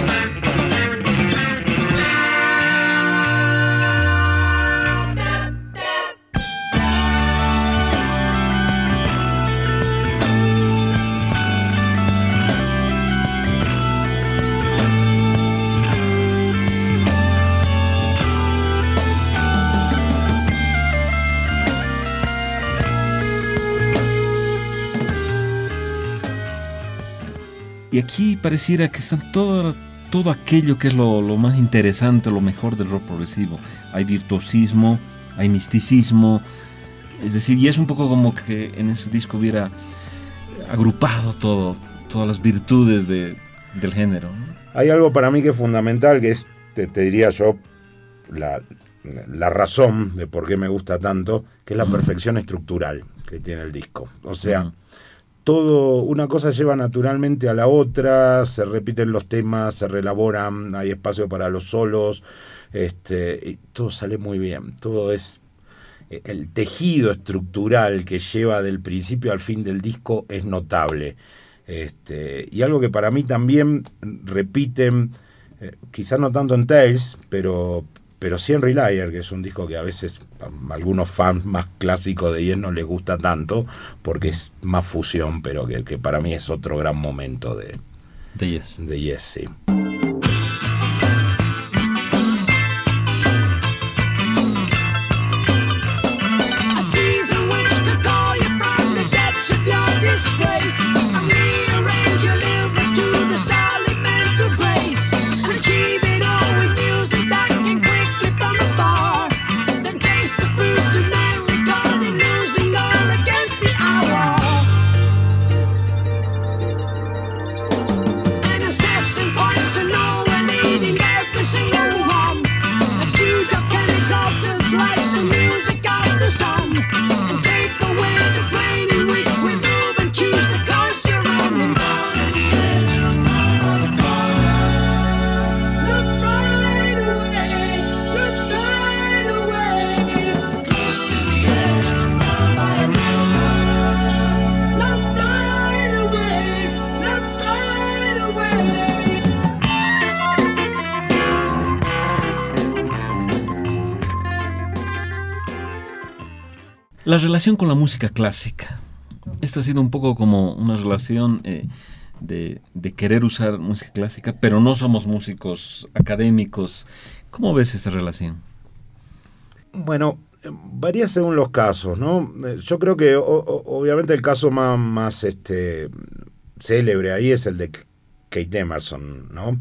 Y aquí pareciera que está todo aquello que es lo más interesante, lo mejor del rock progresivo. Hay virtuosismo, hay misticismo, es decir, y es un poco como que en ese disco hubiera agrupado todas las virtudes del género, ¿no? Hay algo para mí que es fundamental, que es, te diría yo, la razón de por qué me gusta tanto, que es la perfección estructural que tiene el disco. O sea, todo, una cosa lleva naturalmente a la otra, se repiten los temas, se reelaboran, hay espacio para los solos, y todo sale muy bien, todo es, el tejido estructural que lleva del principio al fin del disco es notable, y algo que para mí también repiten, quizás no tanto en Tales, pero sí en Relier, que es un disco que a veces a algunos fans más clásicos de Yes no les gusta tanto, porque es más fusión, pero que para mí es otro gran momento de Yes. De Yes, sí. A season which could call you from the depths of your disgrace, and rearrange your liver to the solid mental grace, and achieve it all with music that can quickly from afar, then taste the fruits of memory, caught in losing all against the hour. An assassin points to nowhere, leading every single one. A Judah can exalt us like the music of the sun, and take away the plane in which we move and choose the course you're on. And down at the edge of the corner, look right away, look right away. Close to the edge of the river, look right away, look right away. La relación con la música clásica. Esta ha sido un poco como una relación de querer usar música clásica, pero no somos músicos académicos. ¿Cómo ves esta relación? Bueno, varía según los casos, ¿no? Yo creo que obviamente el caso más célebre ahí es el de Kate Emerson, ¿no?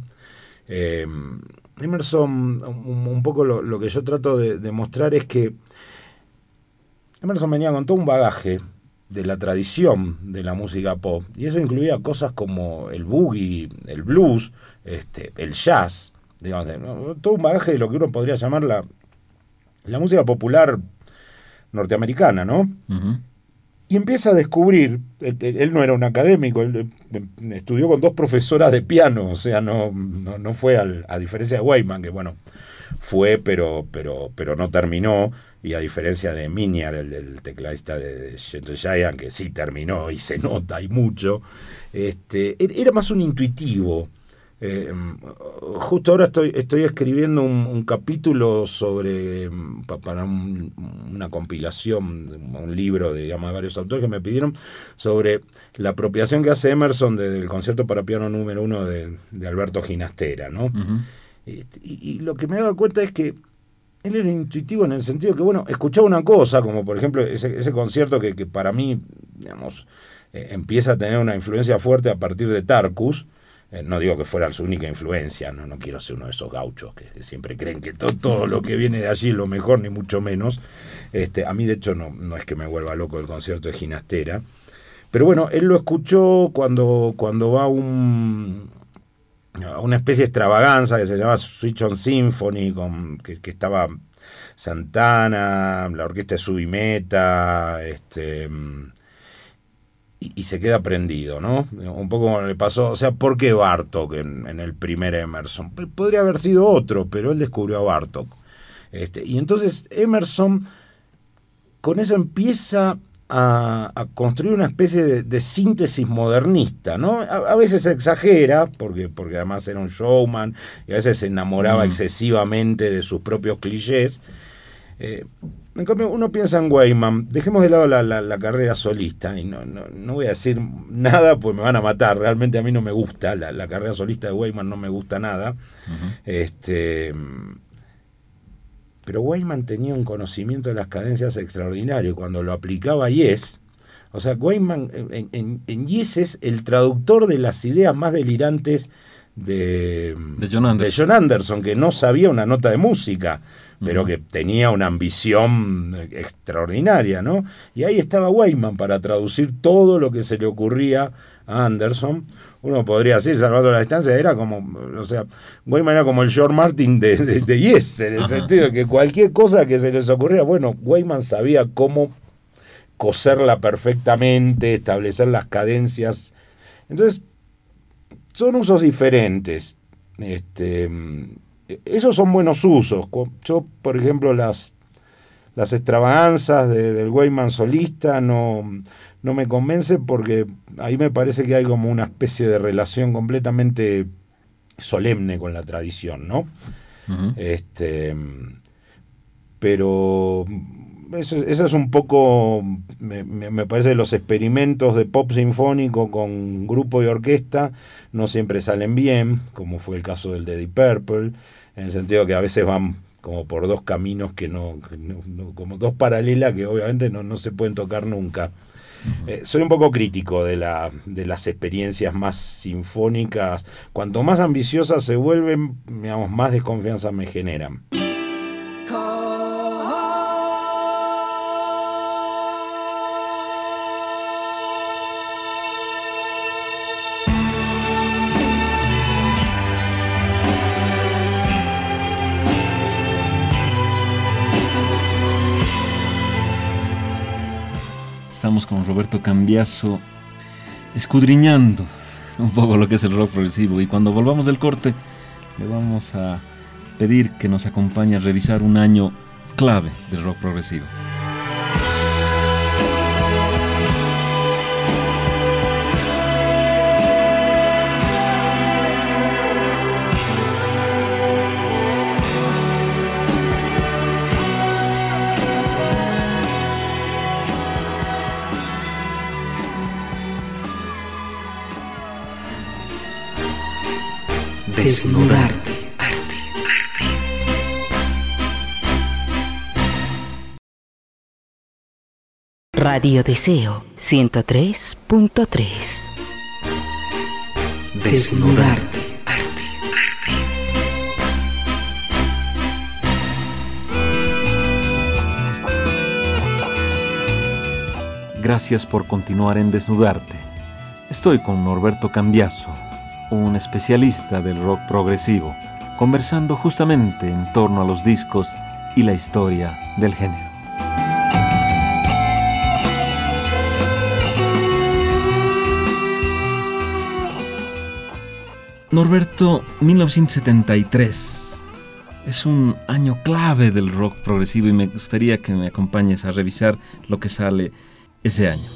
Emerson, un poco lo que yo trato de mostrar es que Emerson venía con todo un bagaje de la tradición de la música pop, y eso incluía cosas como el boogie, el blues, el jazz, digamos, todo un bagaje de lo que uno podría llamar la música popular norteamericana, ¿no? Uh-huh. Y empieza a descubrir, él no era un académico, él estudió con 2 profesoras de piano, o sea, no fue a diferencia de Wyman, que bueno, fue, pero no terminó, y a diferencia de Miniar, el tecladista de Gentle Giant, que sí terminó y se nota y mucho, era más un intuitivo. Justo ahora estoy escribiendo un capítulo sobre para una compilación, un libro digamos, de varios autores que me pidieron sobre la apropiación que hace Emerson del concierto para piano número 1 de Alberto Ginastera, ¿no? Uh-huh. Y lo que me he dado cuenta es que él era intuitivo en el sentido que, bueno, escuchaba una cosa, como por ejemplo ese concierto que para mí, digamos, empieza a tener una influencia fuerte a partir de Tarkus. No digo que fuera su única influencia, no quiero ser uno de esos gauchos que siempre creen que todo lo que viene de allí es lo mejor, ni mucho menos. A mí, de hecho, no es que me vuelva loco el concierto de Ginastera. Pero bueno, él lo escuchó cuando va a una especie de extravaganza que se llama Switch on Symphony, que estaba Santana, la orquesta de Subimeta, y se queda prendido, ¿no? Un poco como le pasó, o sea, ¿por qué Bartók en el primer Emerson? Podría haber sido otro, pero él descubrió a Bartók. Y entonces Emerson con eso empieza a construir una especie de síntesis modernista, ¿no? A veces se exagera, porque además era un showman, y a veces se enamoraba excesivamente de sus propios clichés. En cambio, uno piensa en Wyman, dejemos de lado la carrera solista, y no voy a decir nada, pues me van a matar, realmente a mí no me gusta, la carrera solista de Wyman no me gusta nada. Uh-huh. Pero Wyman tenía un conocimiento de las cadencias extraordinario, y cuando lo aplicaba a Yes, o sea, Wyman en Yes es el traductor de las ideas más delirantes de John Anderson, que no sabía una nota de música, pero que tenía una ambición extraordinaria, ¿no? Y ahí estaba Wyman para traducir todo lo que se le ocurría a Anderson. Uno podría decir, salvando la distancia, era como, o sea, Wyman era como el George Martin de Yes, en el sentido de que cualquier cosa que se les ocurría, bueno, Wyman sabía cómo coserla perfectamente, establecer las cadencias. Entonces, son usos diferentes. Esos son buenos usos. Yo, por ejemplo, las extravaganzas del Wyman solista no me convencen, porque ahí me parece que hay como una especie de relación completamente solemne con la tradición, ¿no? Uh-huh. Pero eso es un poco, me parece que los experimentos de pop sinfónico con grupo y orquesta no siempre salen bien, como fue el caso del de Deep Purple, en el sentido que a veces van como por dos caminos que no como dos paralelas que obviamente no se pueden tocar nunca. Soy un poco crítico de las experiencias más sinfónicas. Cuanto más ambiciosas se vuelven, digamos, más desconfianza me generan. Estamos con Roberto Cambiaso escudriñando un poco lo que es el rock progresivo, y cuando volvamos del corte le vamos a pedir que nos acompañe a revisar un año clave del rock progresivo. Desnudarte. Radio Deseo 103.3. Desnudarte. Gracias por continuar en Desnudarte. Estoy con Norberto Cambiaso, un especialista del rock progresivo, conversando justamente en torno a los discos y la historia del género. Norberto, 1973 es un año clave del rock progresivo y me gustaría que me acompañes a revisar lo que sale ese año.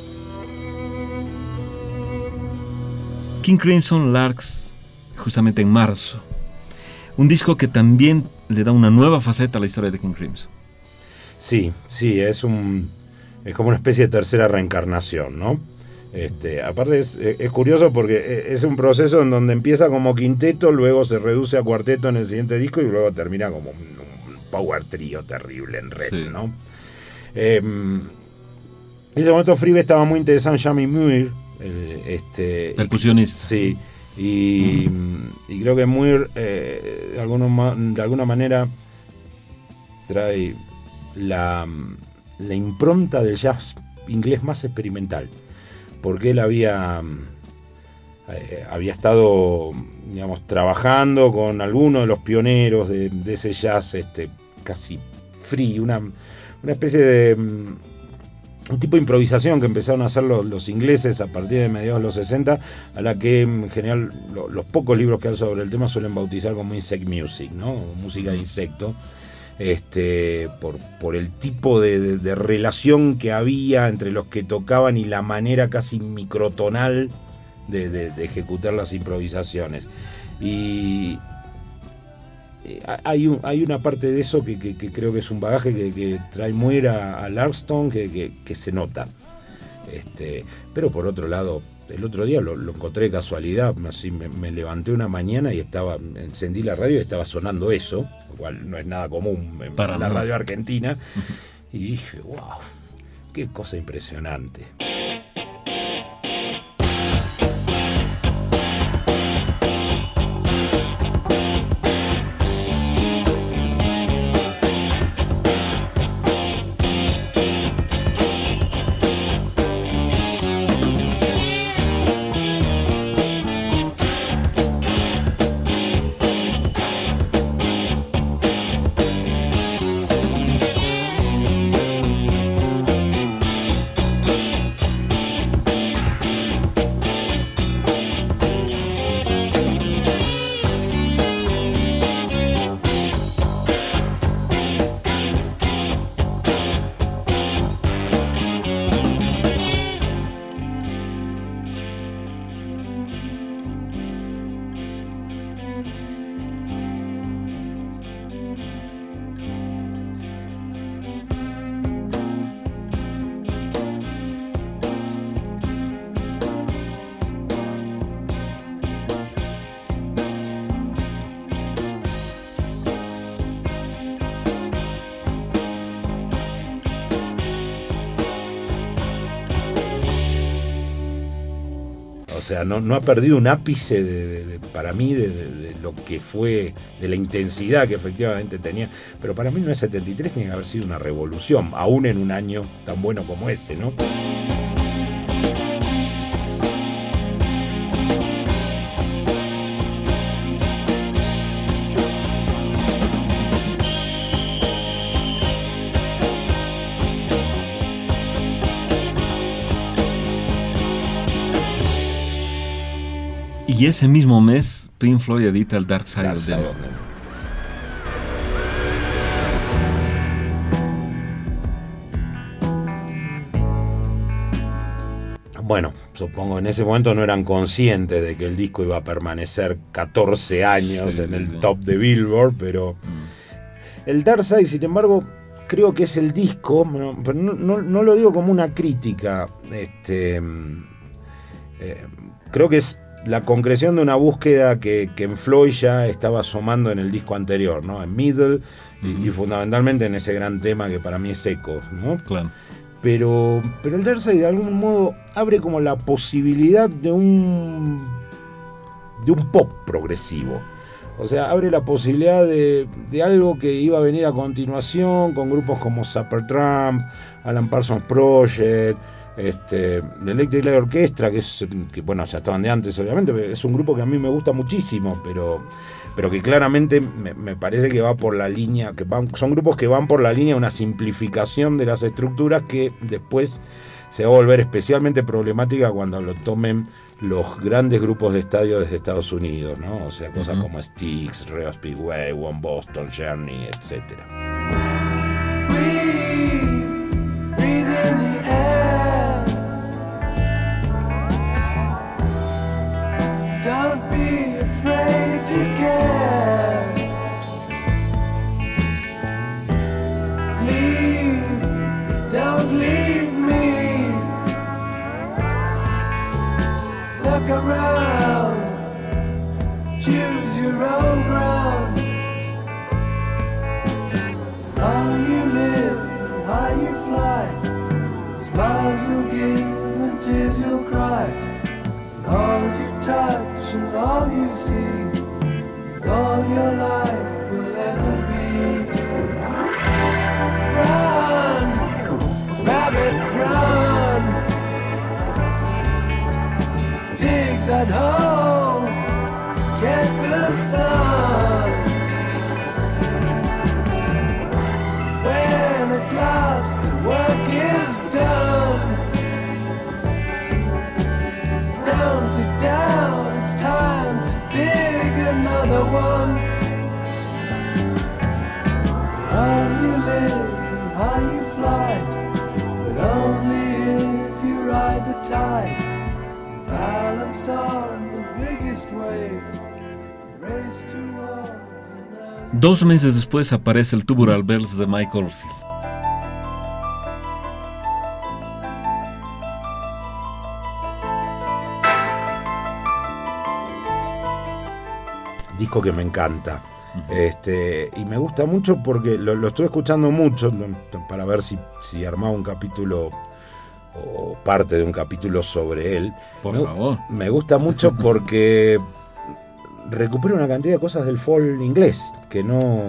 King Crimson Larks, justamente en marzo. Un disco que también le da una nueva faceta a la historia de King Crimson. Sí, es como una especie de tercera reencarnación, ¿no? Aparte es curioso porque es un proceso en donde empieza como quinteto, luego se reduce a cuarteto en el siguiente disco y luego termina como un power trío terrible en red, sí, ¿no? En ese momento Freebie estaba muy interesado en Jamie Muir, percusionista. Sí, y creo que Muir de alguna manera trae la impronta del jazz inglés más experimental, porque él había estado, digamos, trabajando con algunos de los pioneros de ese jazz casi free, una especie de un tipo de improvisación que empezaron a hacer los ingleses a partir de mediados de los 60, a la que en general los pocos libros que hay sobre el tema suelen bautizar como insect music, ¿no? Música de insecto. Por el tipo de relación que había entre los que tocaban y la manera casi microtonal de ejecutar las improvisaciones. Y hay una parte de eso que creo que es un bagaje que trae Muir a Larkstone que se nota. Pero por otro lado, el otro día lo encontré de casualidad, así me levanté una mañana y encendí la radio y estaba sonando eso, lo cual no es nada común en la radio argentina, y dije, wow, qué cosa impresionante. sea, no ha perdido un ápice para mí de lo que fue, de la intensidad que efectivamente tenía. Pero para mí 1973 tiene que haber sido una revolución, aún en un año tan bueno como ese, ¿no? Y ese mismo mes, Pink Floyd edita el Dark Side of the Moon. Bueno, supongo en ese momento no eran conscientes de que el disco iba a permanecer 14 años en el top de Billboard, pero el Dark Side, sin embargo, creo que es el disco, pero no lo digo como una crítica, creo que es la concreción de una búsqueda que en Floyd ya estaba asomando en el disco anterior, ¿no? En Middle y fundamentalmente en ese gran tema que para mí es Echo, ¿no? Claro. Pero el Dark Side de algún modo abre como la posibilidad de un pop progresivo. O sea, abre la posibilidad de algo que iba a venir a continuación con grupos como Supertramp, Alan Parsons Project, Electric Light Orchestra, que bueno, ya estaban de antes obviamente, es un grupo que a mí me gusta muchísimo, pero que claramente me parece que va por la línea, son grupos que van por la línea de una simplificación de las estructuras que después se va a volver especialmente problemática cuando lo tomen los grandes grupos de estadio desde Estados Unidos, ¿no? O sea, cosas como Styx, Rio Speedway, One Boston, Journey, etc. Don't be afraid to care. Don't leave me. Look around, choose your own ground. How you live, how you fly, smiles you'll give and tears you'll cry. All you touch and all you see is all your life will ever be. Run, rabbit, run. Dig that hole, get the sun. When at last the work is done, don't sit down, it's time to dig another one. How you live and how you fly, but only if you ride the tide. Balanced on the biggest wave, race towards another. 2 meses después aparece el Tubular Bells de Mike Oldfield. Disco que me encanta. Y me gusta mucho porque lo estoy escuchando mucho para ver si armaba un capítulo o parte de un capítulo sobre él. Por favor. Me gusta mucho porque recupera una cantidad de cosas del folk inglés que no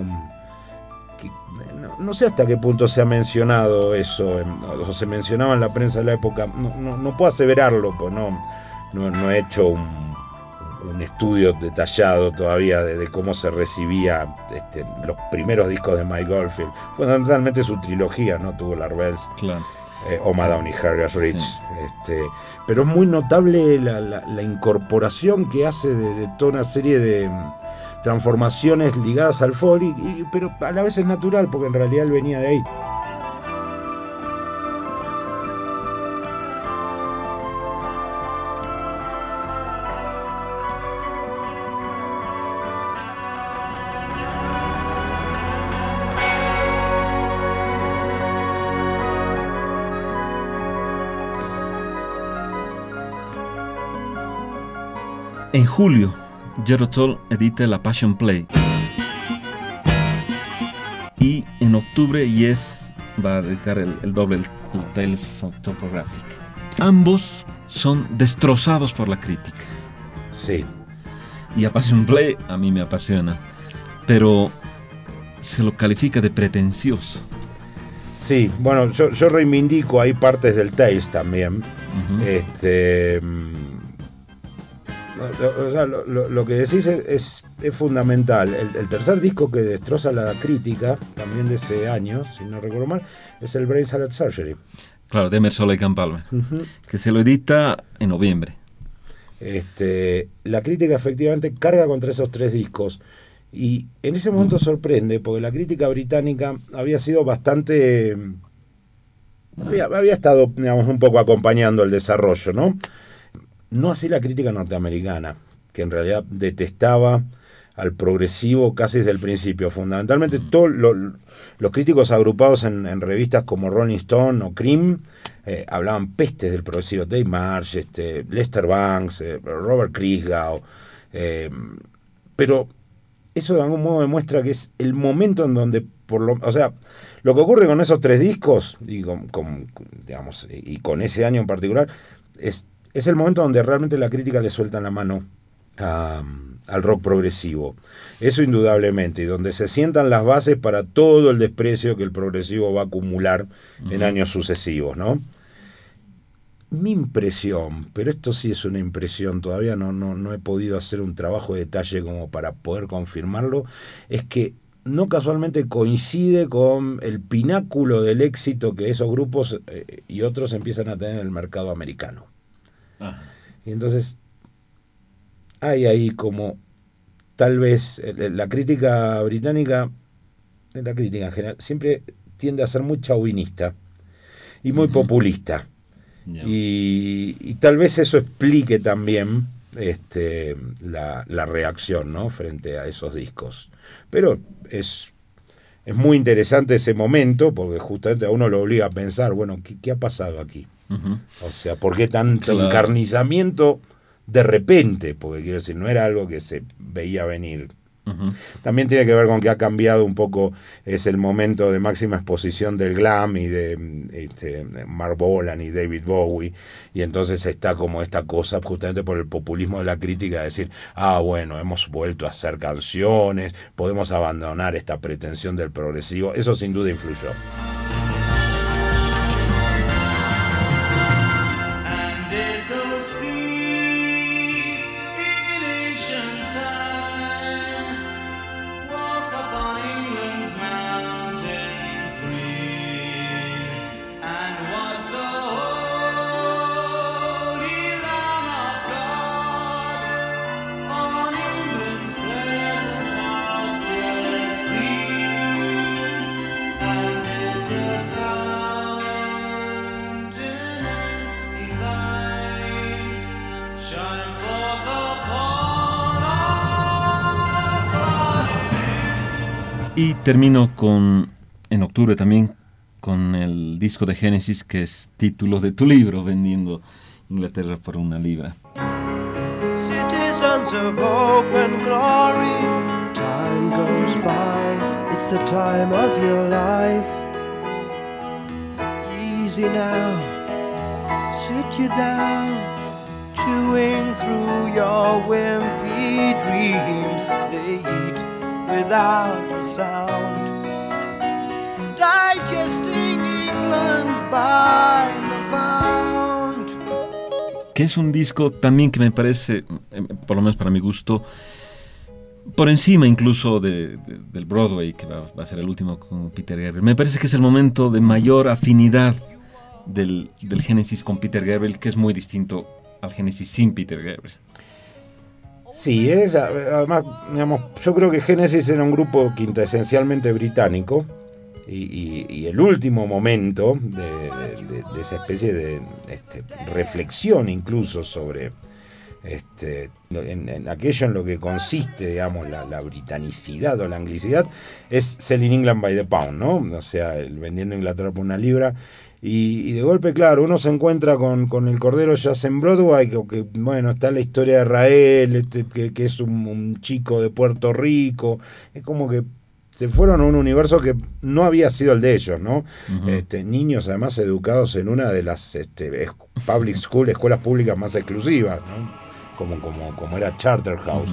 sé hasta qué punto se ha mencionado eso, o se mencionaba en la prensa de la época. No puedo aseverarlo, pues no he hecho un estudio detallado todavía de cómo se recibía los primeros discos de Mike Oldfield. Fundamentalmente su trilogía, ¿no? Tubular Bells, Claro. Oma Down y Harriet Rich. Sí. Pero es muy notable la incorporación que hace de toda una serie de transformaciones ligadas al folk, pero a la vez es natural porque en realidad él venía de ahí. En julio, Jethro Tull edita la Passion Play. Y en octubre Yes va a editar el doble, el Tales from Topographic. Ambos son destrozados por la crítica. Sí. Y a Passion Play a mí me apasiona, pero se lo califica de pretencioso. Sí, bueno, yo reivindico ahí partes del Tales también. O sea, lo que decís es fundamental. El tercer disco que destroza la crítica, también de ese año, si no recuerdo mal, es el Brain Salad Surgery. Claro, de Emerson Lake and Palmer, que se lo edita en noviembre. La crítica efectivamente carga contra esos tres discos. Y en ese momento sorprende, porque la crítica británica había sido bastante... Había estado, digamos, un poco acompañando el desarrollo, ¿no? No así la crítica norteamericana, que en realidad detestaba al progresivo casi desde el principio. Fundamentalmente todos los críticos agrupados en revistas como Rolling Stone o Cream hablaban pestes del progresivo. Dave Marsh, Lester Bangs, Robert Christgau, pero eso de algún modo demuestra que es el momento en donde, o sea, lo que ocurre con esos tres discos y con ese año en particular es el momento donde realmente la crítica le suelta la mano al rock progresivo. Eso indudablemente, y donde se sientan las bases para todo el desprecio que el progresivo va a acumular en años sucesivos, ¿no? Mi impresión, pero esto sí es una impresión, todavía no he podido hacer un trabajo de detalle como para poder confirmarlo, es que no casualmente coincide con el pináculo del éxito que esos grupos y otros empiezan a tener en el mercado americano. Y entonces hay ahí como tal vez la crítica británica, la crítica en general, siempre tiende a ser muy chauvinista y muy populista. Y tal vez eso explique también la reacción, ¿no?, frente a esos discos. Pero es muy interesante ese momento, porque justamente a uno lo obliga a pensar, bueno, ¿qué ha pasado aquí? O sea, ¿por qué tanto encarnizamiento de repente? Porque quiero decir, no era algo que se veía venir. También tiene que ver con que ha cambiado un poco, es el momento de máxima exposición del glam y de Mark Bolan y David Bowie, y entonces está como esta cosa justamente por el populismo de la crítica de decir, bueno, hemos vuelto a hacer canciones, podemos abandonar esta pretensión del progresivo. Eso sin duda influyó. Y termino en octubre también con el disco de Genesis, que es título de tu libro, Vendiendo Inglaterra por una libra. Citizens of hope and glory, time goes by, it's the time of your life. Easy now, sit you down, chewing through your wimpy dreams. They eat without a sound, digesting England by the pound. Que es un disco también que me parece, por lo menos para mi gusto, por encima incluso del Broadway, que va a ser el último con Peter Gabriel. Me parece que es el momento de mayor afinidad del Genesis con Peter Gabriel, que es muy distinto al Genesis sin Peter Gabriel. Sí, además, digamos, yo creo que Genesis era un grupo quintesencialmente británico y el último momento de esa especie de reflexión incluso sobre en aquello en lo que consiste, digamos, la britanicidad o la anglicidad, es Selling England by the Pound, ¿no? O sea, el vendiendo Inglaterra por una libra. Y de golpe, claro, uno se encuentra con el Cordero Jazz en Broadway, que bueno, está la historia de Rael, que es un chico de Puerto Rico. Es como que se fueron a un universo que no había sido el de ellos, ¿no? Ujú. Niños además educados en una de las public school, escuelas públicas más exclusivas, ¿no? Como era Charterhouse.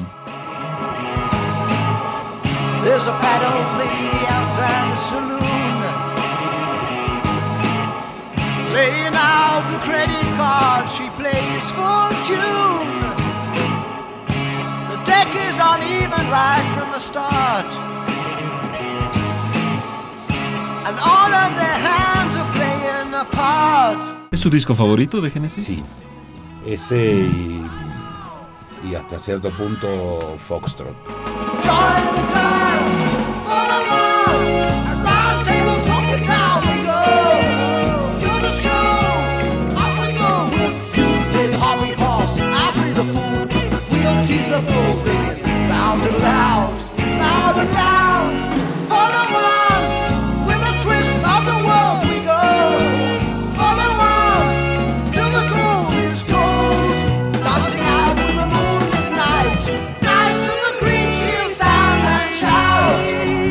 There's a fat old lady outside the saloon, laying out the credit card, she plays for tune. The deck is uneven right from the start, and all of their hands are playing a part. ¿Es su disco favorito de Genesis? Sí, ese y hasta cierto punto Foxtrot. Join the dance, follow on, and round table talking down we go. To the show, off we go. You play the hobby horse, I'll play the fool. We'll tease the bull, baby, round and round, round and round. Follow on, with a twist of the world we go. Follow on, till the groove is cold. Dancing out with the moon at night, nights in the green fields down and shout.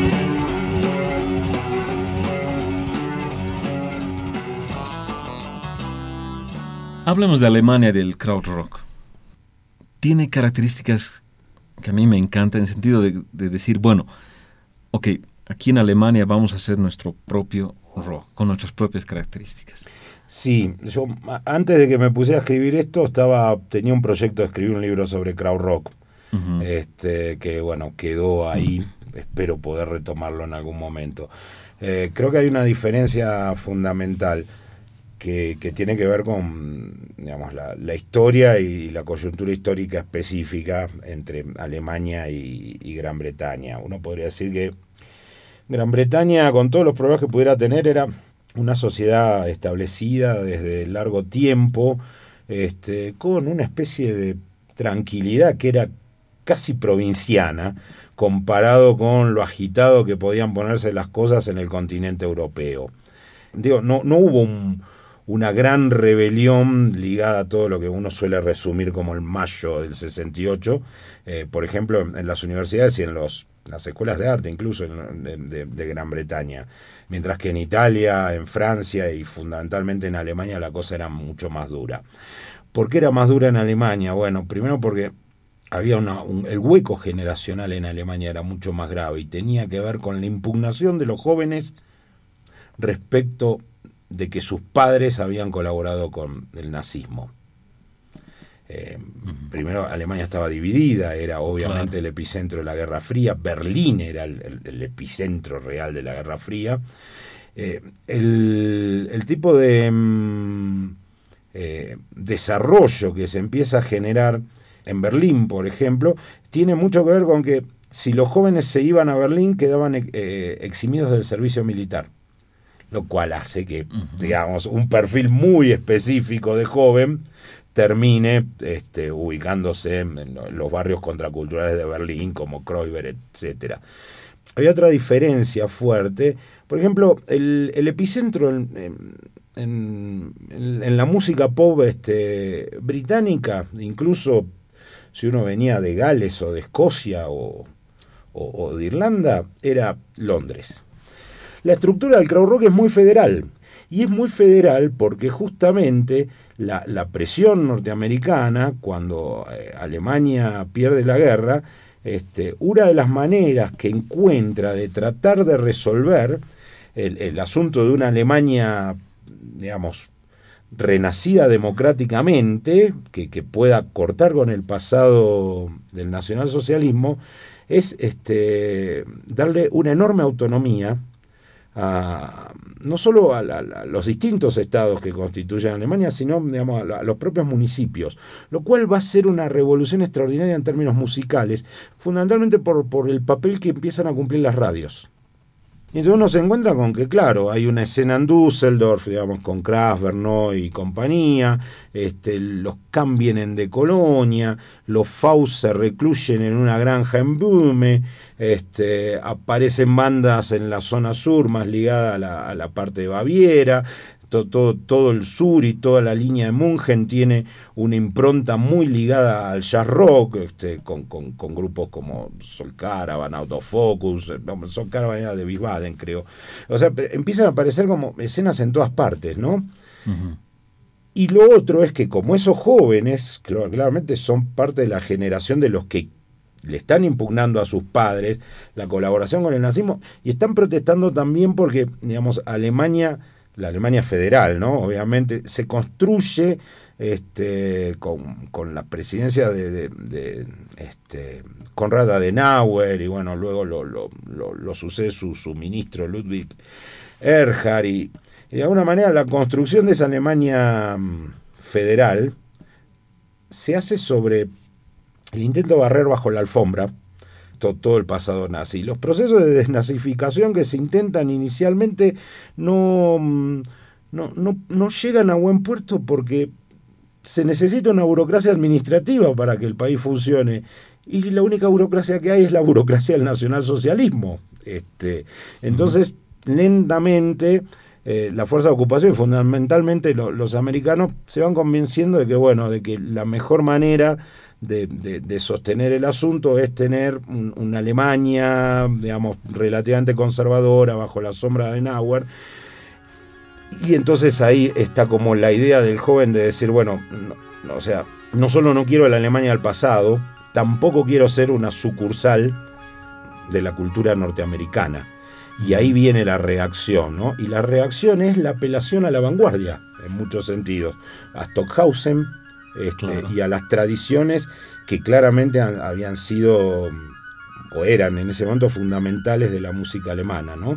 Hablemos de Alemania y del krautrock. Tiene características que a mí me encantan en el sentido de decir, bueno, ok, aquí en Alemania vamos a hacer nuestro propio rock, con nuestras propias características. Sí, yo antes de que me pusiera a escribir esto tenía un proyecto de escribir un libro sobre krautrock, Ujú. que bueno, quedó ahí, espero poder retomarlo en algún momento. Creo que hay una diferencia fundamental que tiene que ver con, digamos, la historia y la coyuntura histórica específica entre Alemania y Gran Bretaña. Uno podría decir que Gran Bretaña, con todos los problemas que pudiera tener, era una sociedad establecida desde largo tiempo, con una especie de tranquilidad que era casi provinciana, comparado con lo agitado que podían ponerse las cosas en el continente europeo. Digo, no hubo una gran rebelión ligada a todo lo que uno suele resumir como el mayo del 68, por ejemplo, en las universidades y en las escuelas de arte, incluso de Gran Bretaña. Mientras que en Italia, en Francia y fundamentalmente en Alemania la cosa era mucho más dura. ¿Por qué era más dura en Alemania? Bueno, primero porque había el hueco generacional en Alemania era mucho más grave y tenía que ver con la impugnación de los jóvenes respecto de que sus padres habían colaborado con el nazismo. Primero, Alemania estaba dividida, era obviamente el epicentro de la Guerra Fría, Berlín era el epicentro real de la Guerra Fría. El tipo de desarrollo que se empieza a generar en Berlín, por ejemplo, tiene mucho que ver con que si los jóvenes se iban a Berlín quedaban eximidos del servicio militar, lo cual hace que, digamos, un perfil muy específico de joven termine ubicándose en los barrios contraculturales de Berlín, como Kreuzberg, etcétera. Había otra diferencia fuerte. Por ejemplo, el epicentro en la música pop británica, incluso si uno venía de Gales o de Escocia o de Irlanda, era Londres. La estructura del krautrock es muy federal. Y es muy federal porque justamente la presión norteamericana, cuando Alemania pierde la guerra, una de las maneras que encuentra de tratar de resolver el asunto de una Alemania, digamos, renacida democráticamente, que pueda cortar con el pasado del nacionalsocialismo, es darle una enorme autonomía no solo a los distintos estados que constituyen Alemania, sino, digamos, a los propios municipios, lo cual va a ser una revolución extraordinaria en términos musicales, fundamentalmente por el papel que empiezan a cumplir las radios. Y entonces uno se encuentra con que, claro, hay una escena en Düsseldorf, digamos, con Kraftwerk, Neu y compañía, los Can vienen de Colonia, los Faust se recluyen en una granja en Böhme, aparecen bandas en la zona sur más ligada a la parte de Baviera, todo el sur y toda la línea de Mungen tiene una impronta muy ligada al jazz rock, con grupos como Soul Caravan, Out of Focus, Soul Caravan era de Wiesbaden, creo. O sea, empiezan a aparecer como escenas en todas partes, ¿no? Ujú. Y lo otro es que como esos jóvenes, claramente son parte de la generación de los que le están impugnando a sus padres la colaboración con el nazismo, y están protestando también porque, digamos, Alemania, la Alemania federal, ¿no? Obviamente se construye con la presidencia de Konrad Adenauer, y bueno, luego lo sucede su ministro Ludwig Erhard, y de alguna manera la construcción de esa Alemania federal se hace sobre el intento de barrer bajo la alfombra todo el pasado nazi. Los procesos de desnazificación que se intentan inicialmente no llegan a buen puerto porque se necesita una burocracia administrativa para que el país funcione, y la única burocracia que hay es la burocracia del nacionalsocialismo. Entonces, lentamente, la fuerza de ocupación y fundamentalmente los americanos se van convenciendo de que, bueno, de que la mejor manera de sostener el asunto es tener una Alemania, digamos, relativamente conservadora bajo la sombra de Adenauer. Y entonces ahí está como la idea del joven de decir, bueno, o sea, no solo no quiero la Alemania del pasado, tampoco quiero ser una sucursal de la cultura norteamericana. Y ahí viene la reacción, ¿no? Y la reacción es la apelación a la vanguardia, en muchos sentidos, a Stockhausen, claro, y a las tradiciones que claramente habían sido o eran en ese momento fundamentales de la música alemana, ¿no?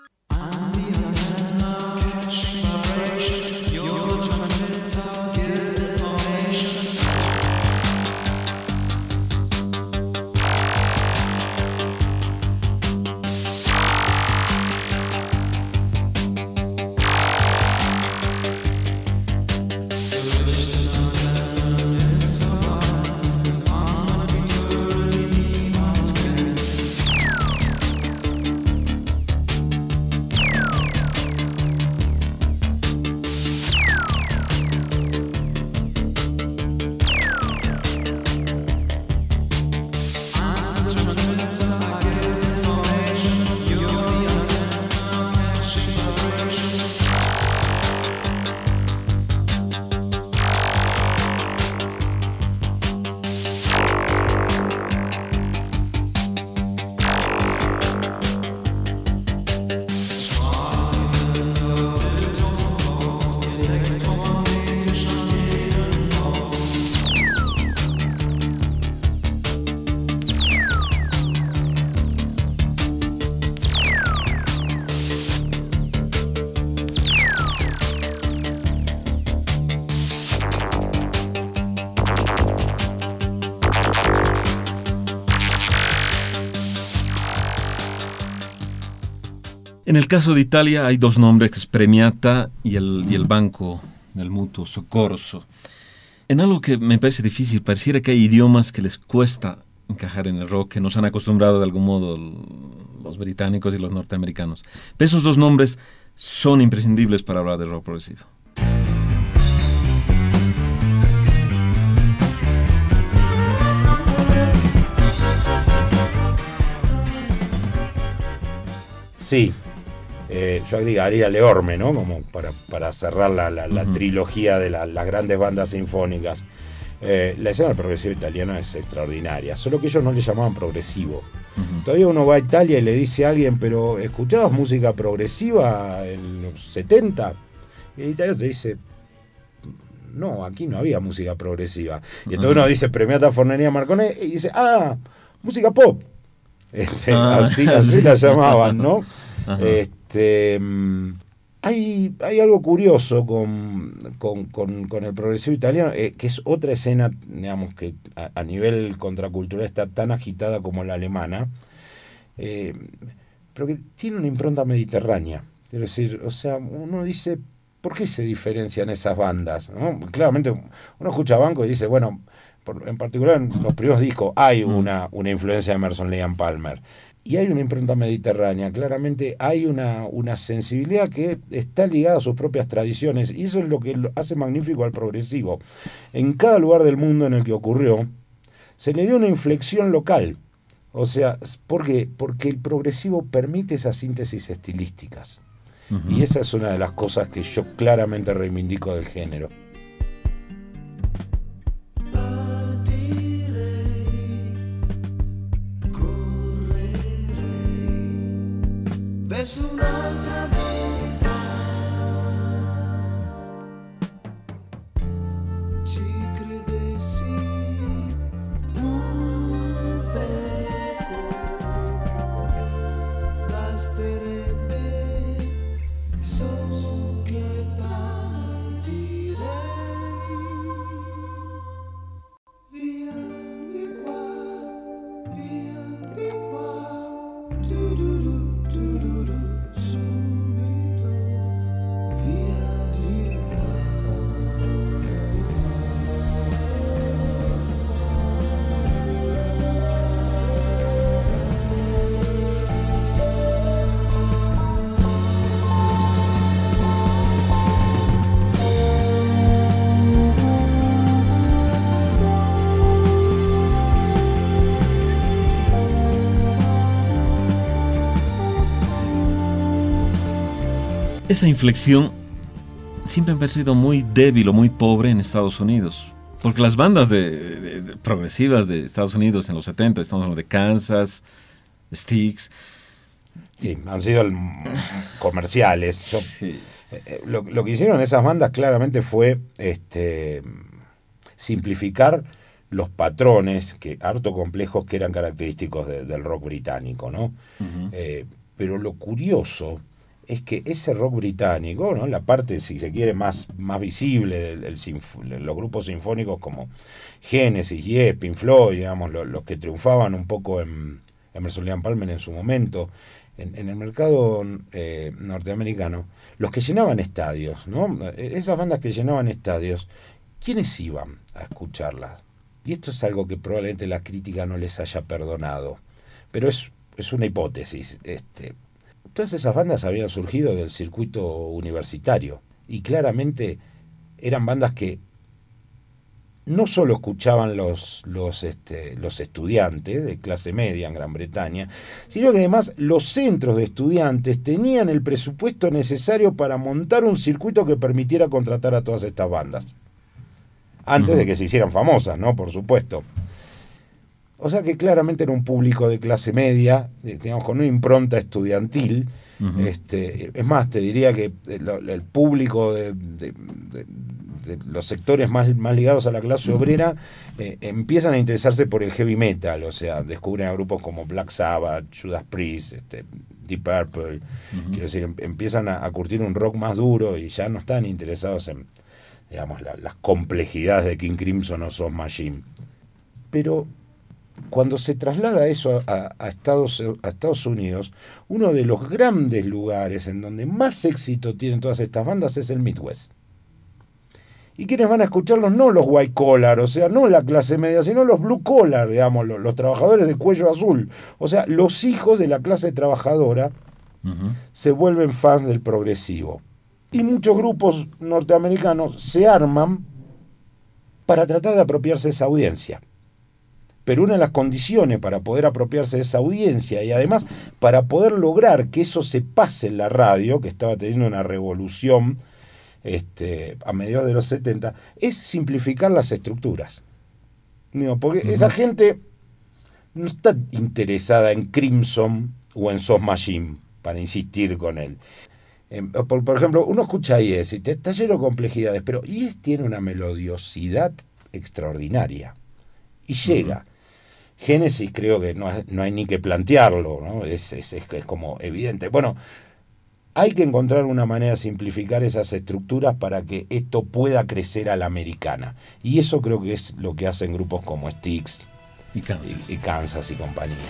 En el caso de Italia hay dos nombres, que es Premiata y el Banco del Mutuo Soccorso. En algo que me parece difícil, pareciera que hay idiomas que les cuesta encajar en el rock, que nos han acostumbrado de algún modo los británicos y los norteamericanos. Pero esos dos nombres son imprescindibles para hablar de rock progresivo. Sí, yo agregaría Leorme, ¿no? Como para cerrar la trilogía de las grandes bandas sinfónicas. La escena del progresivo italiano es extraordinaria, solo que ellos no le llamaban progresivo. Todavía uno va a Italia y le dice a alguien, pero ¿escuchabas música progresiva en los 70? Y el italiano te dice, no, aquí no había música progresiva. Y entonces uno dice Premiata Forneria Marconi y dice, música pop. Así la llamaban, ¿no? Hay algo curioso con el progresivo italiano, que es otra escena, digamos, que a nivel contracultural está tan agitada como la alemana, pero que tiene una impronta mediterránea. Es decir, o sea, uno dice, ¿por qué se diferencian esas bandas? ¿No? Claramente uno escucha Banco y dice, bueno, en particular en los primeros discos hay una influencia de Emerson, Lake and Palmer. y hay una impronta mediterránea. Claramente hay una sensibilidad que está ligada a sus propias tradiciones, y eso es lo que hace magnífico al progresivo. En cada lugar del mundo en el que ocurrió, se le dio una inflexión local. O sea, ¿por qué? Porque el progresivo permite esas síntesis estilísticas. Y esa es una de las cosas que yo claramente reivindico del género. Verso un'altra verità, ci credessi un poco, basterebbe solo che partirei via di qua, via di qua, tu-du-du. Subito via di Esa inflexión siempre me ha parecido muy débil o muy pobre en Estados Unidos. Porque las bandas de progresivas de Estados Unidos en los 70, estamos hablando de Kansas, Styx. Sí, han sido comerciales. Sí. Lo que hicieron esas bandas claramente fue simplificar los patrones harto complejos que eran característicos del rock británico, ¿no? Pero lo curioso es que ese rock británico, ¿no? La parte, si se quiere, más visible de los grupos sinfónicos como Genesis, Yes, Pink Floyd, digamos, los que triunfaban un poco en Emerson, Lake and Palmer en su momento, en el mercado norteamericano, los que llenaban estadios, ¿no? Esas bandas que llenaban estadios, ¿quiénes iban a escucharlas? Y esto es algo que probablemente la crítica no les haya perdonado, pero es una hipótesis. Todas esas bandas habían surgido del circuito universitario y claramente eran bandas que no solo escuchaban los estudiantes de clase media en Gran Bretaña, sino que además los centros de estudiantes tenían el presupuesto necesario para montar un circuito que permitiera contratar a todas estas bandas. Antes de que se hicieran famosas, ¿no? Por supuesto. O sea que claramente era un público de clase media, digamos, con una impronta estudiantil. Es más, te diría que el público de los sectores más ligados a la clase obrera empiezan a interesarse por el heavy metal, o sea, descubren a grupos como Black Sabbath, Judas Priest, Deep Purple, quiero decir, empiezan a curtir un rock más duro y ya no están interesados en, digamos, las complejidades de King Crimson o Soft Machine. Pero cuando se traslada eso a Estados Unidos, uno de los grandes lugares en donde más éxito tienen todas estas bandas es el Midwest. ¿Y quiénes van a escucharlos? No los white collar, o sea, no la clase media, sino los blue collar, digamos, los trabajadores de cuello azul. O sea, los hijos de la clase trabajadora se vuelven fans del progresivo. Y muchos grupos norteamericanos se arman para tratar de apropiarse de esa audiencia. Pero una de las condiciones para poder apropiarse de esa audiencia y además para poder lograr que eso se pase en la radio, que estaba teniendo una revolución a mediados de los 70, es simplificar las estructuras. Digo, porque esa gente no está interesada en Crimson o en Soft Machine, para insistir con él. Por ejemplo, uno escucha Yes y está lleno de complejidades, pero Yes tiene una melodiosidad extraordinaria y llega. Génesis creo que no hay ni que plantearlo, ¿no? Es como evidente. Bueno, hay que encontrar una manera de simplificar esas estructuras para que esto pueda crecer a la americana. Y eso creo que es lo que hacen grupos como Styx y Kansas y compañía.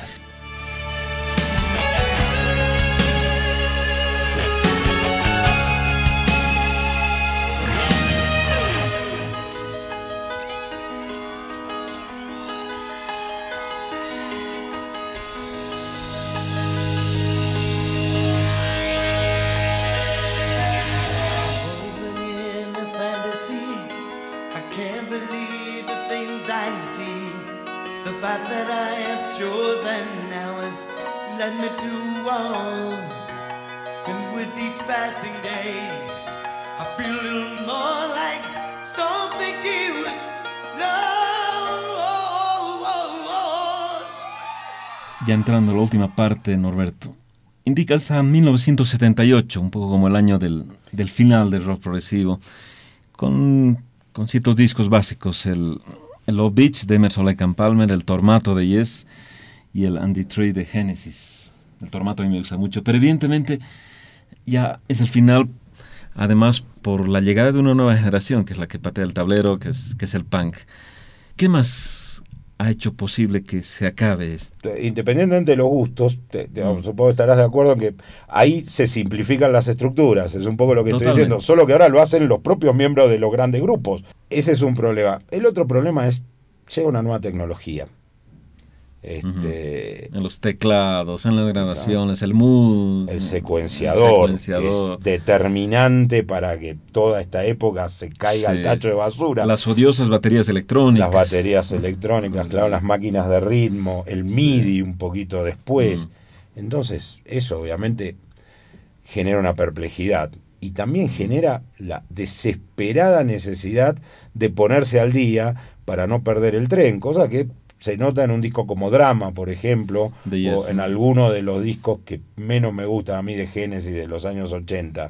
path that I have chosen now has led me to wrong. And with each passing day, I feel a little more like something dear was lost. Ya entrando a la última parte, Norberto, indicas a 1978, un poco como el año del final del rock progresivo, con ciertos discos básicos, el Love Beach de Emerson Lake and Palmer, el Tormato de Yes y el Andy Tree de Genesis. El Tormato a mí me gusta mucho, pero evidentemente ya es el final, además por la llegada de una nueva generación, que es la que patea el tablero, que es el punk. ¿Qué más ha hecho posible que se acabe esto? Independientemente de los gustos, supongo que estarás de acuerdo en que ahí se simplifican las estructuras, es un poco lo que estoy diciendo, solo que ahora lo hacen los propios miembros de los grandes grupos. Ese es un problema. El otro problema es, llega una nueva tecnología. En los teclados, en las grabaciones, el mood, el secuenciador, es determinante para que toda esta época se caiga al tacho de basura. Las odiosas baterías electrónicas. Las baterías electrónicas, claro, las máquinas de ritmo, el MIDI un poquito después. Entonces, eso obviamente genera una perplejidad y también genera la desesperada necesidad de ponerse al día para no perder el tren, cosa que se nota en un disco como Drama, por ejemplo, o en alguno de los discos que menos me gustan a mí de Genesis de los años 80.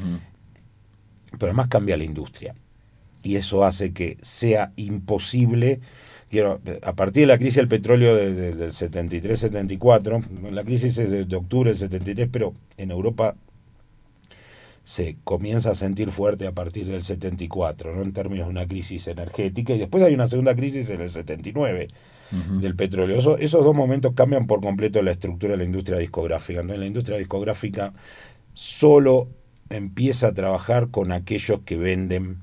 Pero además cambia la industria. Y eso hace que sea imposible. A partir de la crisis del petróleo del 73-74, la crisis es de octubre del 73, pero en Europa se comienza a sentir fuerte a partir del 74, ¿no? En términos de una crisis energética, y después hay una segunda crisis en el 79 del petróleo. Esos dos momentos cambian por completo la estructura de la industria discográfica. Entonces la industria discográfica solo empieza a trabajar con aquellos que venden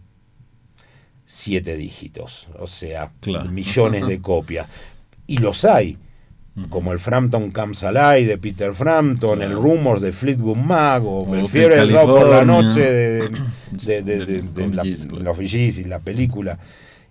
7 dígitos, o sea, millones de copias. Y los hay, como el Frampton Comes Alive de Peter Frampton, el Rumors de Fleetwood Mac, o el Fiebre del Sábado por la Noche de los Bee Gees y la película.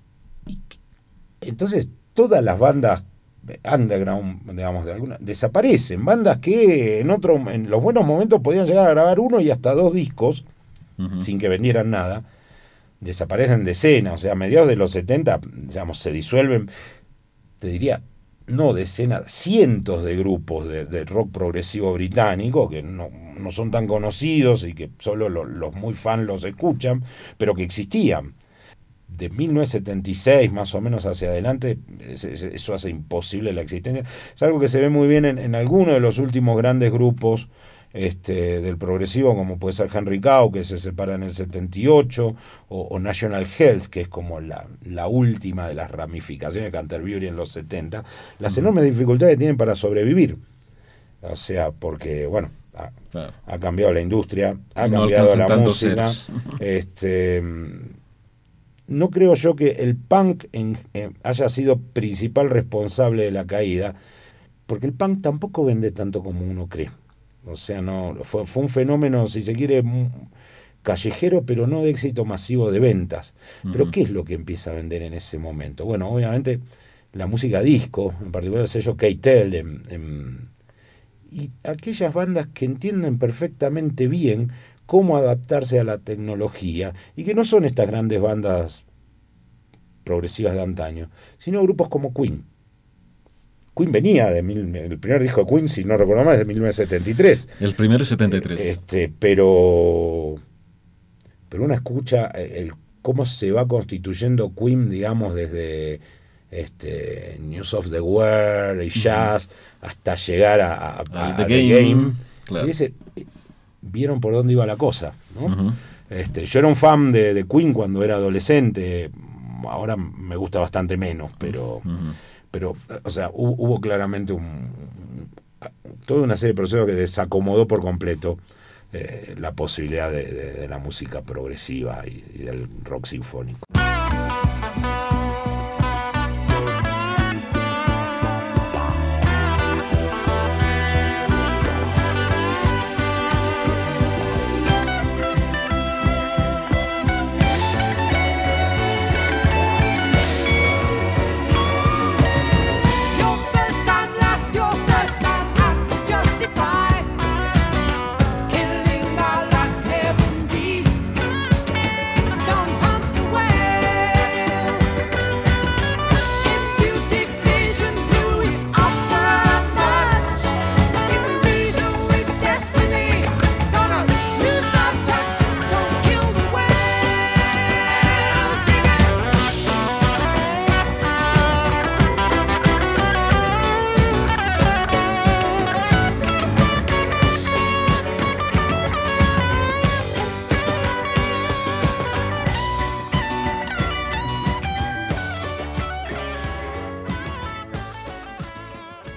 Entonces, todas las bandas underground, digamos, de alguna, desaparecen. Bandas que en los buenos momentos podían llegar a grabar 1 y hasta 2 discos, sin que vendieran nada. Desaparecen de escena, o sea, a mediados de los 70, digamos, se disuelven, te diría, no decenas, cientos de grupos de rock progresivo británico que no son tan conocidos y que solo los muy fans los escuchan, pero que existían. De 1976 más o menos hacia adelante, eso hace imposible la existencia. Es algo que se ve muy bien en algunos de los últimos grandes grupos del progresivo, como puede ser Henry Cow, que se separa en el 78, o National Health, que es como la última de las ramificaciones de Canterbury en los 70, las enormes dificultades que tienen para sobrevivir. O sea, porque, bueno, ha cambiado la industria, ha cambiado la música. No creo yo que el punk haya sido principal responsable de la caída, porque el punk tampoco vende tanto como uno cree. O sea, no fue un fenómeno, si se quiere, callejero, pero no de éxito masivo de ventas. Pero ¿qué es lo que empieza a vender en ese momento? Bueno, obviamente la música disco, en particular el sello K-Tel, y aquellas bandas que entienden perfectamente bien cómo adaptarse a la tecnología, y que no son estas grandes bandas progresivas de antaño, sino grupos como Queen. Queen venía el primer disco de Queen, si no recuerdo mal, es de 1973. El primero es 73. Pero una escucha cómo se va constituyendo Queen, digamos, desde News of the World y Jazz hasta llegar a The Game. Claro. Y vieron por dónde iba la cosa, ¿no? Yo era un fan de Queen cuando era adolescente, ahora me gusta bastante menos, pero o sea, hubo claramente toda una serie de procesos que desacomodó por completo la posibilidad de la música progresiva y del rock sinfónico. You're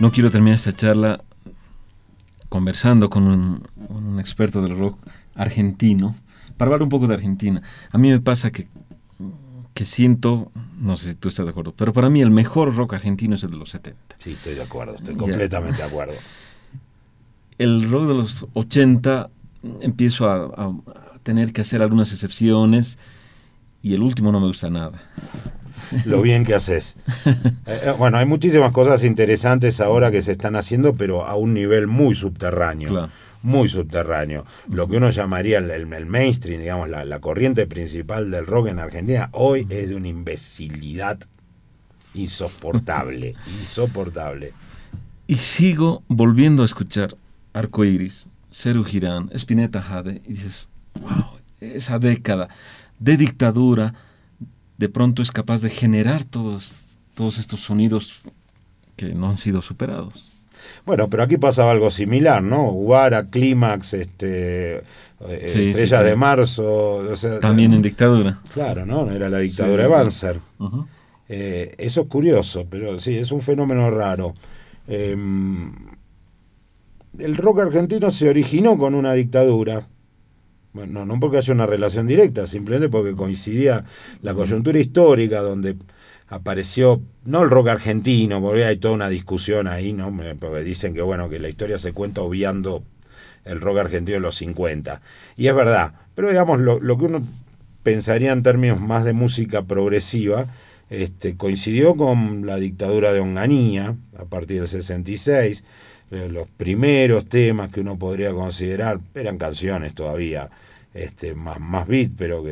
No quiero terminar esta charla conversando con un experto del rock argentino, para hablar un poco de Argentina. A mí me pasa que siento, no sé si tú estás de acuerdo, pero para mí el mejor rock argentino es el de los 70. Sí, estoy de acuerdo, estoy completamente de acuerdo. El rock de los 80 empiezo a tener que hacer algunas excepciones y el último no me gusta nada. Lo bien que haces. Bueno, hay muchísimas cosas interesantes ahora que se están haciendo, pero a un nivel muy subterráneo. Claro. Muy subterráneo. Lo que uno llamaría el mainstream, digamos, la corriente principal del rock en Argentina, hoy es de una imbecilidad insoportable. Insoportable. Y sigo volviendo a escuchar Arcoiris, Serú Girán, Spinetta Jade, y dices, wow, esa década de dictadura de pronto es capaz de generar todos estos sonidos que no han sido superados. Bueno, pero aquí pasaba algo similar, ¿no? Guara, Clímax, Estrellas de Marzo. O sea, también en dictadura. Claro, ¿no? Era la dictadura de Banzer. Uh-huh. Eso es curioso, pero sí, es un fenómeno raro. El rock argentino se originó con una dictadura. Bueno, no porque haya una relación directa, simplemente porque coincidía la coyuntura histórica donde apareció, no el rock argentino, porque hay toda una discusión ahí, ¿no? Porque dicen que bueno, que la historia se cuenta obviando el rock argentino de los 50. Y es verdad, pero digamos, lo que uno pensaría en términos más de música progresiva, coincidió con la dictadura de Onganía, a partir del 66. Los primeros temas que uno podría considerar eran canciones todavía más beat, pero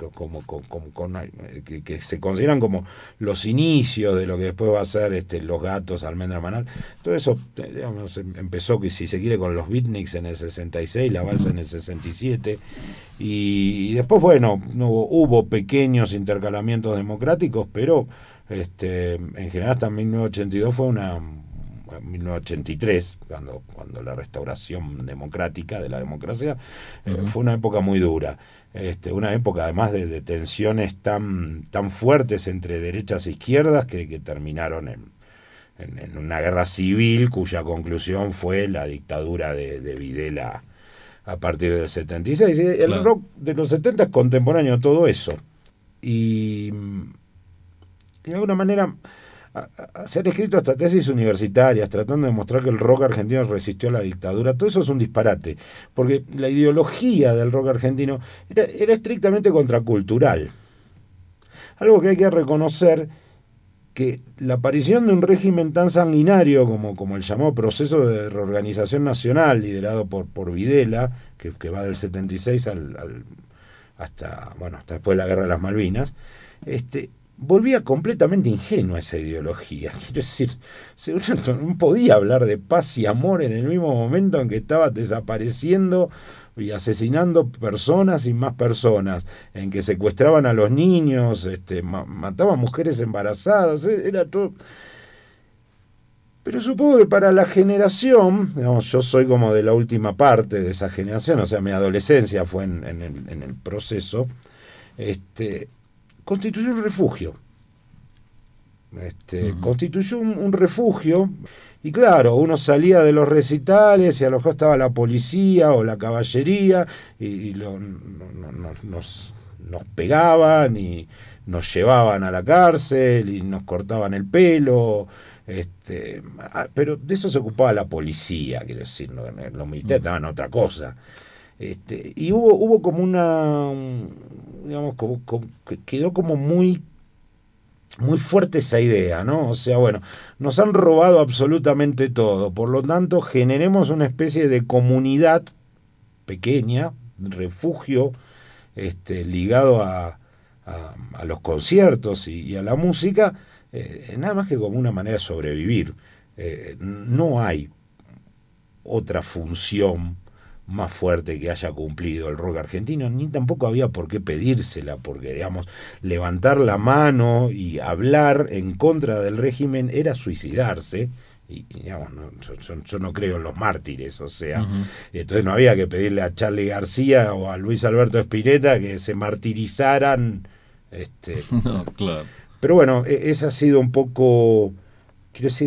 que se consideran como los inicios de lo que después va a ser Los Gatos, Almendra Manal. Todo eso, digamos, empezó, que si se quiere, con los beatniks en el 66, la balsa en el 67, y después, bueno, hubo pequeños intercalamientos democráticos, pero en general hasta 1982 fue 1983, cuando la restauración democrática de la democracia, fue una época muy dura, una época además de tensiones tan fuertes entre derechas e izquierdas que terminaron en una guerra civil cuya conclusión fue la dictadura de Videla a partir del 76. El rock de los 70 es contemporáneo a todo eso, y de alguna manera se han escrito hasta tesis universitarias tratando de mostrar que el rock argentino resistió a la dictadura. Todo eso es un disparate, porque la ideología del rock argentino era estrictamente contracultural. Algo que hay que reconocer, que la aparición de un régimen tan sanguinario como el llamado proceso de reorganización nacional liderado por Videla, que va del 76 hasta después de la Guerra de las Malvinas, volvía completamente ingenua esa ideología. Quiero decir, no podía hablar de paz y amor en el mismo momento en que estaba desapareciendo y asesinando personas y más personas, en que secuestraban a los niños, mataban mujeres embarazadas, era todo. Pero supongo que para la generación, digamos, yo soy como de la última parte de esa generación, o sea, mi adolescencia fue en el proceso, constituyó un refugio. Constituyó un refugio, y claro, uno salía de los recitales y a lo mejor estaba la policía o la caballería y nos pegaban y nos llevaban a la cárcel y nos cortaban el pelo, pero de eso se ocupaba la policía, quiero decir, los militares estaban en otra cosa. Y hubo como digamos, quedó como muy fuerte esa idea, ¿no? O sea, bueno, nos han robado absolutamente todo, por lo tanto generemos una especie de comunidad pequeña, refugio, ligado a los conciertos y a la música, nada más que como una manera de sobrevivir. No hay otra función más fuerte que haya cumplido el rock argentino, ni tampoco había por qué pedírsela, porque, digamos, levantar la mano y hablar en contra del régimen era suicidarse, y digamos, yo no creo en los mártires, o sea, entonces no había que pedirle a Charly García o a Luis Alberto Spinetta que se martirizaran, No, claro. Pero bueno, esa ha sido un poco, quiero decir,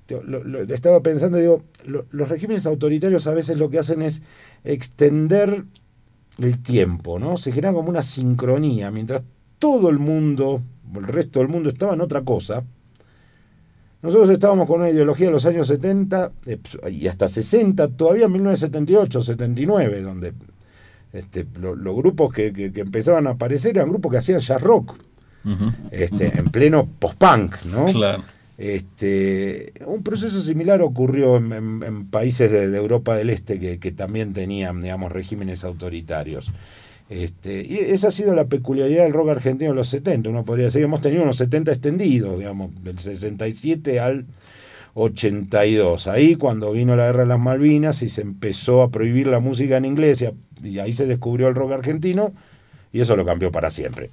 estaba pensando, digo, los regímenes autoritarios a veces lo que hacen es extender el tiempo, ¿no? Se genera como una sincronía, mientras todo el mundo, el resto del mundo estaba en otra cosa. Nosotros estábamos con una ideología de los años 70 y hasta 60, todavía en 1978, 79, donde los grupos que empezaban a aparecer eran grupos que hacían jazz rock, en pleno post-punk, ¿no? Claro. Un proceso similar ocurrió en países de Europa del Este que también tenían, digamos, regímenes autoritarios. Y esa ha sido la peculiaridad del rock argentino de los 70. Uno podría decir que hemos tenido unos 70 extendidos, digamos, del 67 al 82. Ahí cuando vino la guerra de las Malvinas y se empezó a prohibir la música en inglés y ahí se descubrió el rock argentino y eso lo cambió para siempre.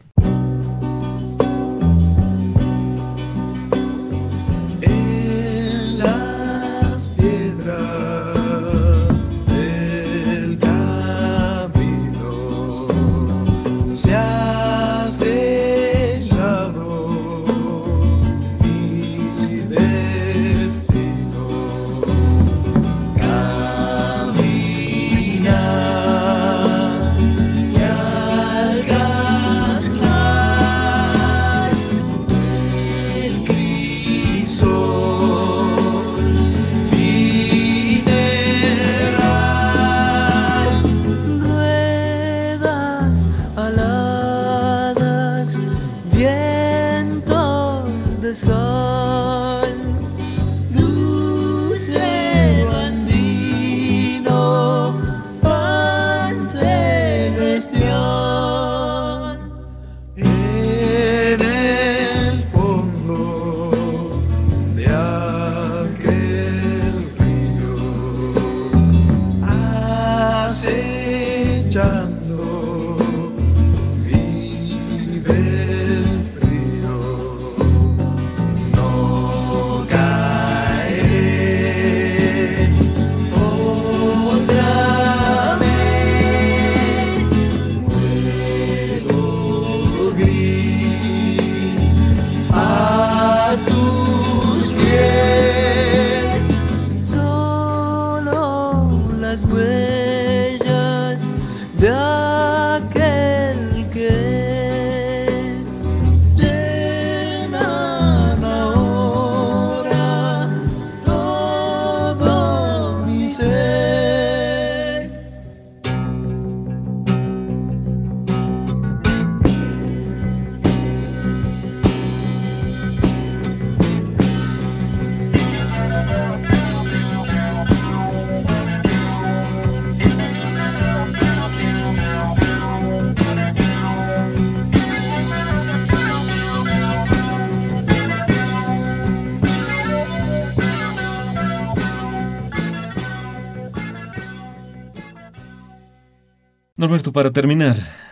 Norberto, para terminar,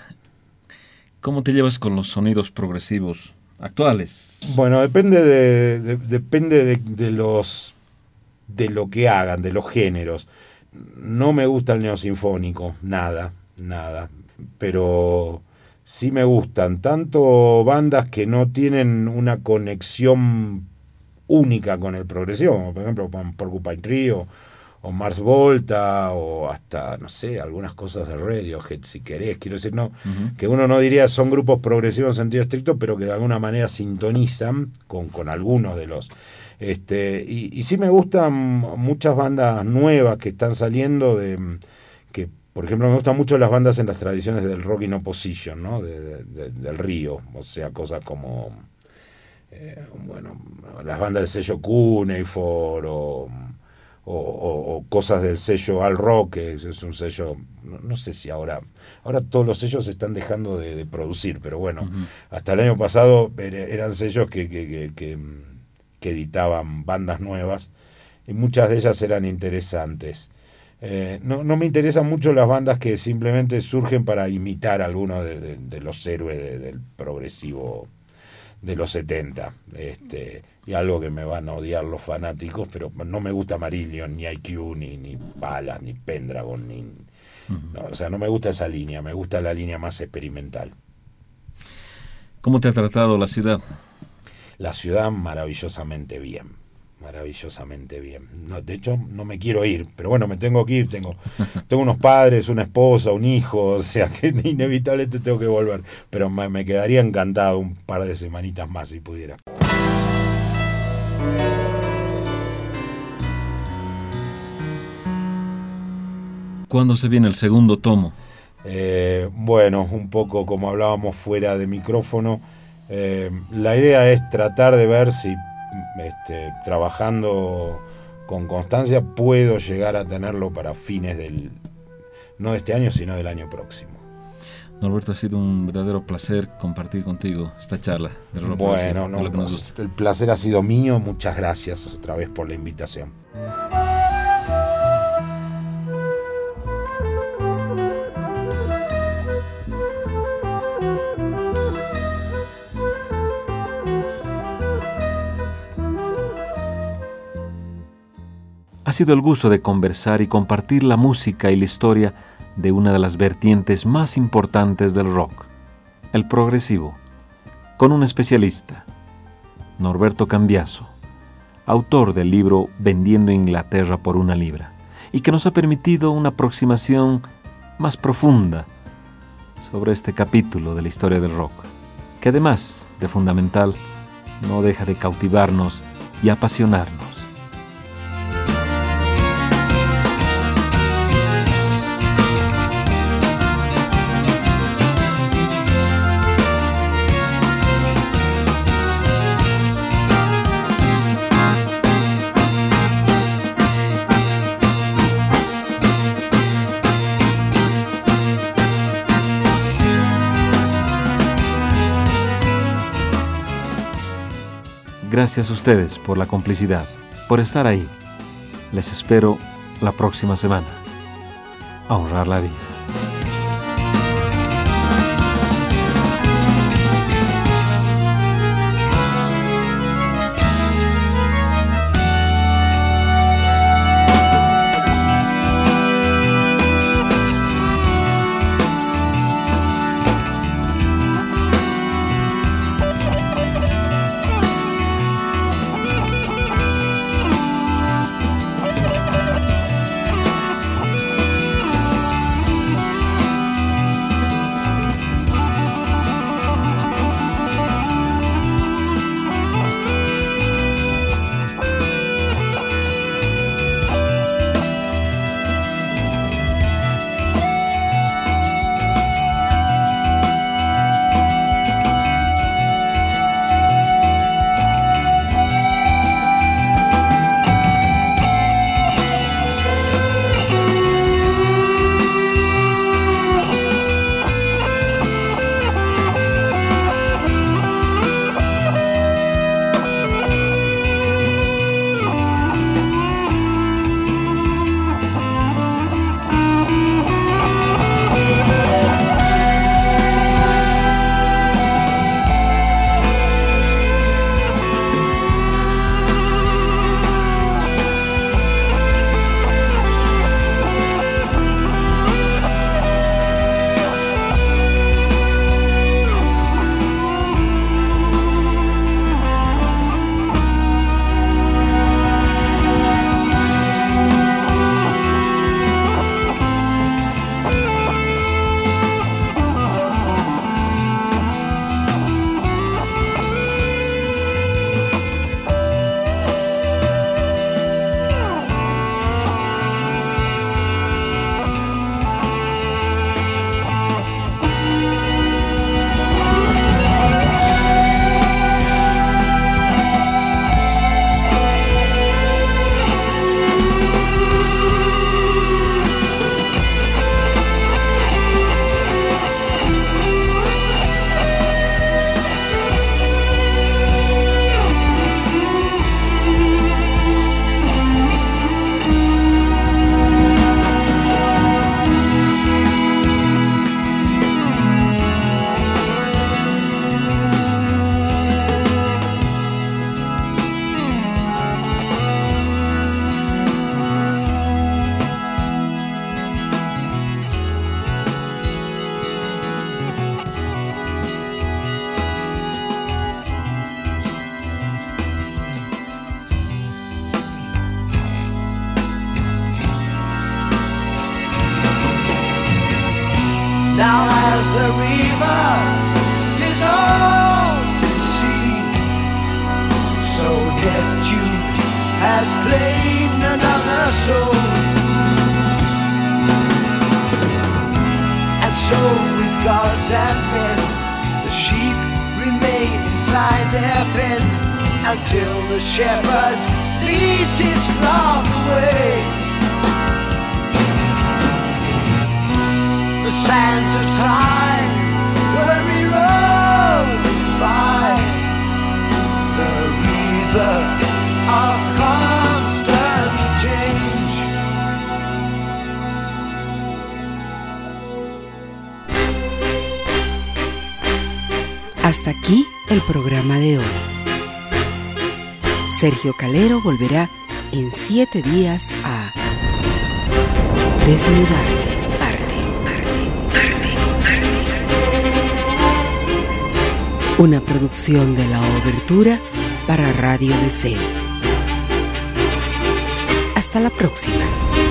¿cómo te llevas con los sonidos progresivos actuales? Bueno, depende de lo que hagan, de los géneros. No me gusta el neosinfónico, nada, pero sí me gustan tanto bandas que no tienen una conexión única con el progresivo, como por ejemplo Porcupine Tree o Mars Volta, o hasta, no sé, algunas cosas de Radiohead, si querés. Quiero decir, no, que uno no diría son grupos progresivos en sentido estricto, pero que de alguna manera sintonizan con algunos de los... y sí me gustan muchas bandas nuevas que están saliendo, que por ejemplo me gustan mucho las bandas en las tradiciones del rock in opposition, ¿no? Del Río, o sea, cosas como... las bandas del sello Cuneiform o cosas del sello Al Rock, que es un sello, no sé si ahora todos los sellos se están dejando de producir, pero bueno, hasta el año pasado eran sellos que editaban bandas nuevas y muchas de ellas eran interesantes. No me interesan mucho las bandas que simplemente surgen para imitar a algunos de los héroes del progresivo de los 70, y algo que me van a odiar los fanáticos, pero no me gusta Marillion, ni IQ, ni Balas, ni Pendragon, no, o sea, no me gusta esa línea, me gusta la línea más experimental. ¿Cómo te ha tratado la ciudad? La ciudad maravillosamente bien, maravillosamente bien. No, de hecho, no me quiero ir, pero bueno, me tengo que ir. Tengo unos padres, una esposa, un hijo, o sea que inevitablemente tengo que volver. Pero me quedaría encantado un par de semanitas más si pudiera. ¿Cuándo se viene el segundo tomo? Bueno, un poco como hablábamos fuera de micrófono, la idea es tratar de ver si trabajando con constancia puedo llegar a tenerlo para fines no de este año, sino del año próximo. Norberto, ha sido un verdadero placer compartir contigo esta charla del rock. Bueno, no, el placer ha sido mío. Muchas gracias otra vez por la invitación. Ha sido el gusto de conversar y compartir la música y la historia de una de las vertientes más importantes del rock, el progresivo, con un especialista, Norberto Cambiaso, autor del libro Vendiendo Inglaterra por una libra, y que nos ha permitido una aproximación más profunda sobre este capítulo de la historia del rock, que además de fundamental, no deja de cautivarnos y apasionarnos. Gracias a ustedes por la complicidad, por estar ahí. Les espero la próxima semana. A honrar la vida. lambs and men. The sheep remain inside their pen until the shepherd leads his flock away. The sands of time hurry rolling by, the river of constant change. Hasta aquí el programa de hoy. Sergio Calero volverá en 7 días a Desnudarte. Una producción de la Obertura para Radio Deseo. Hasta la próxima.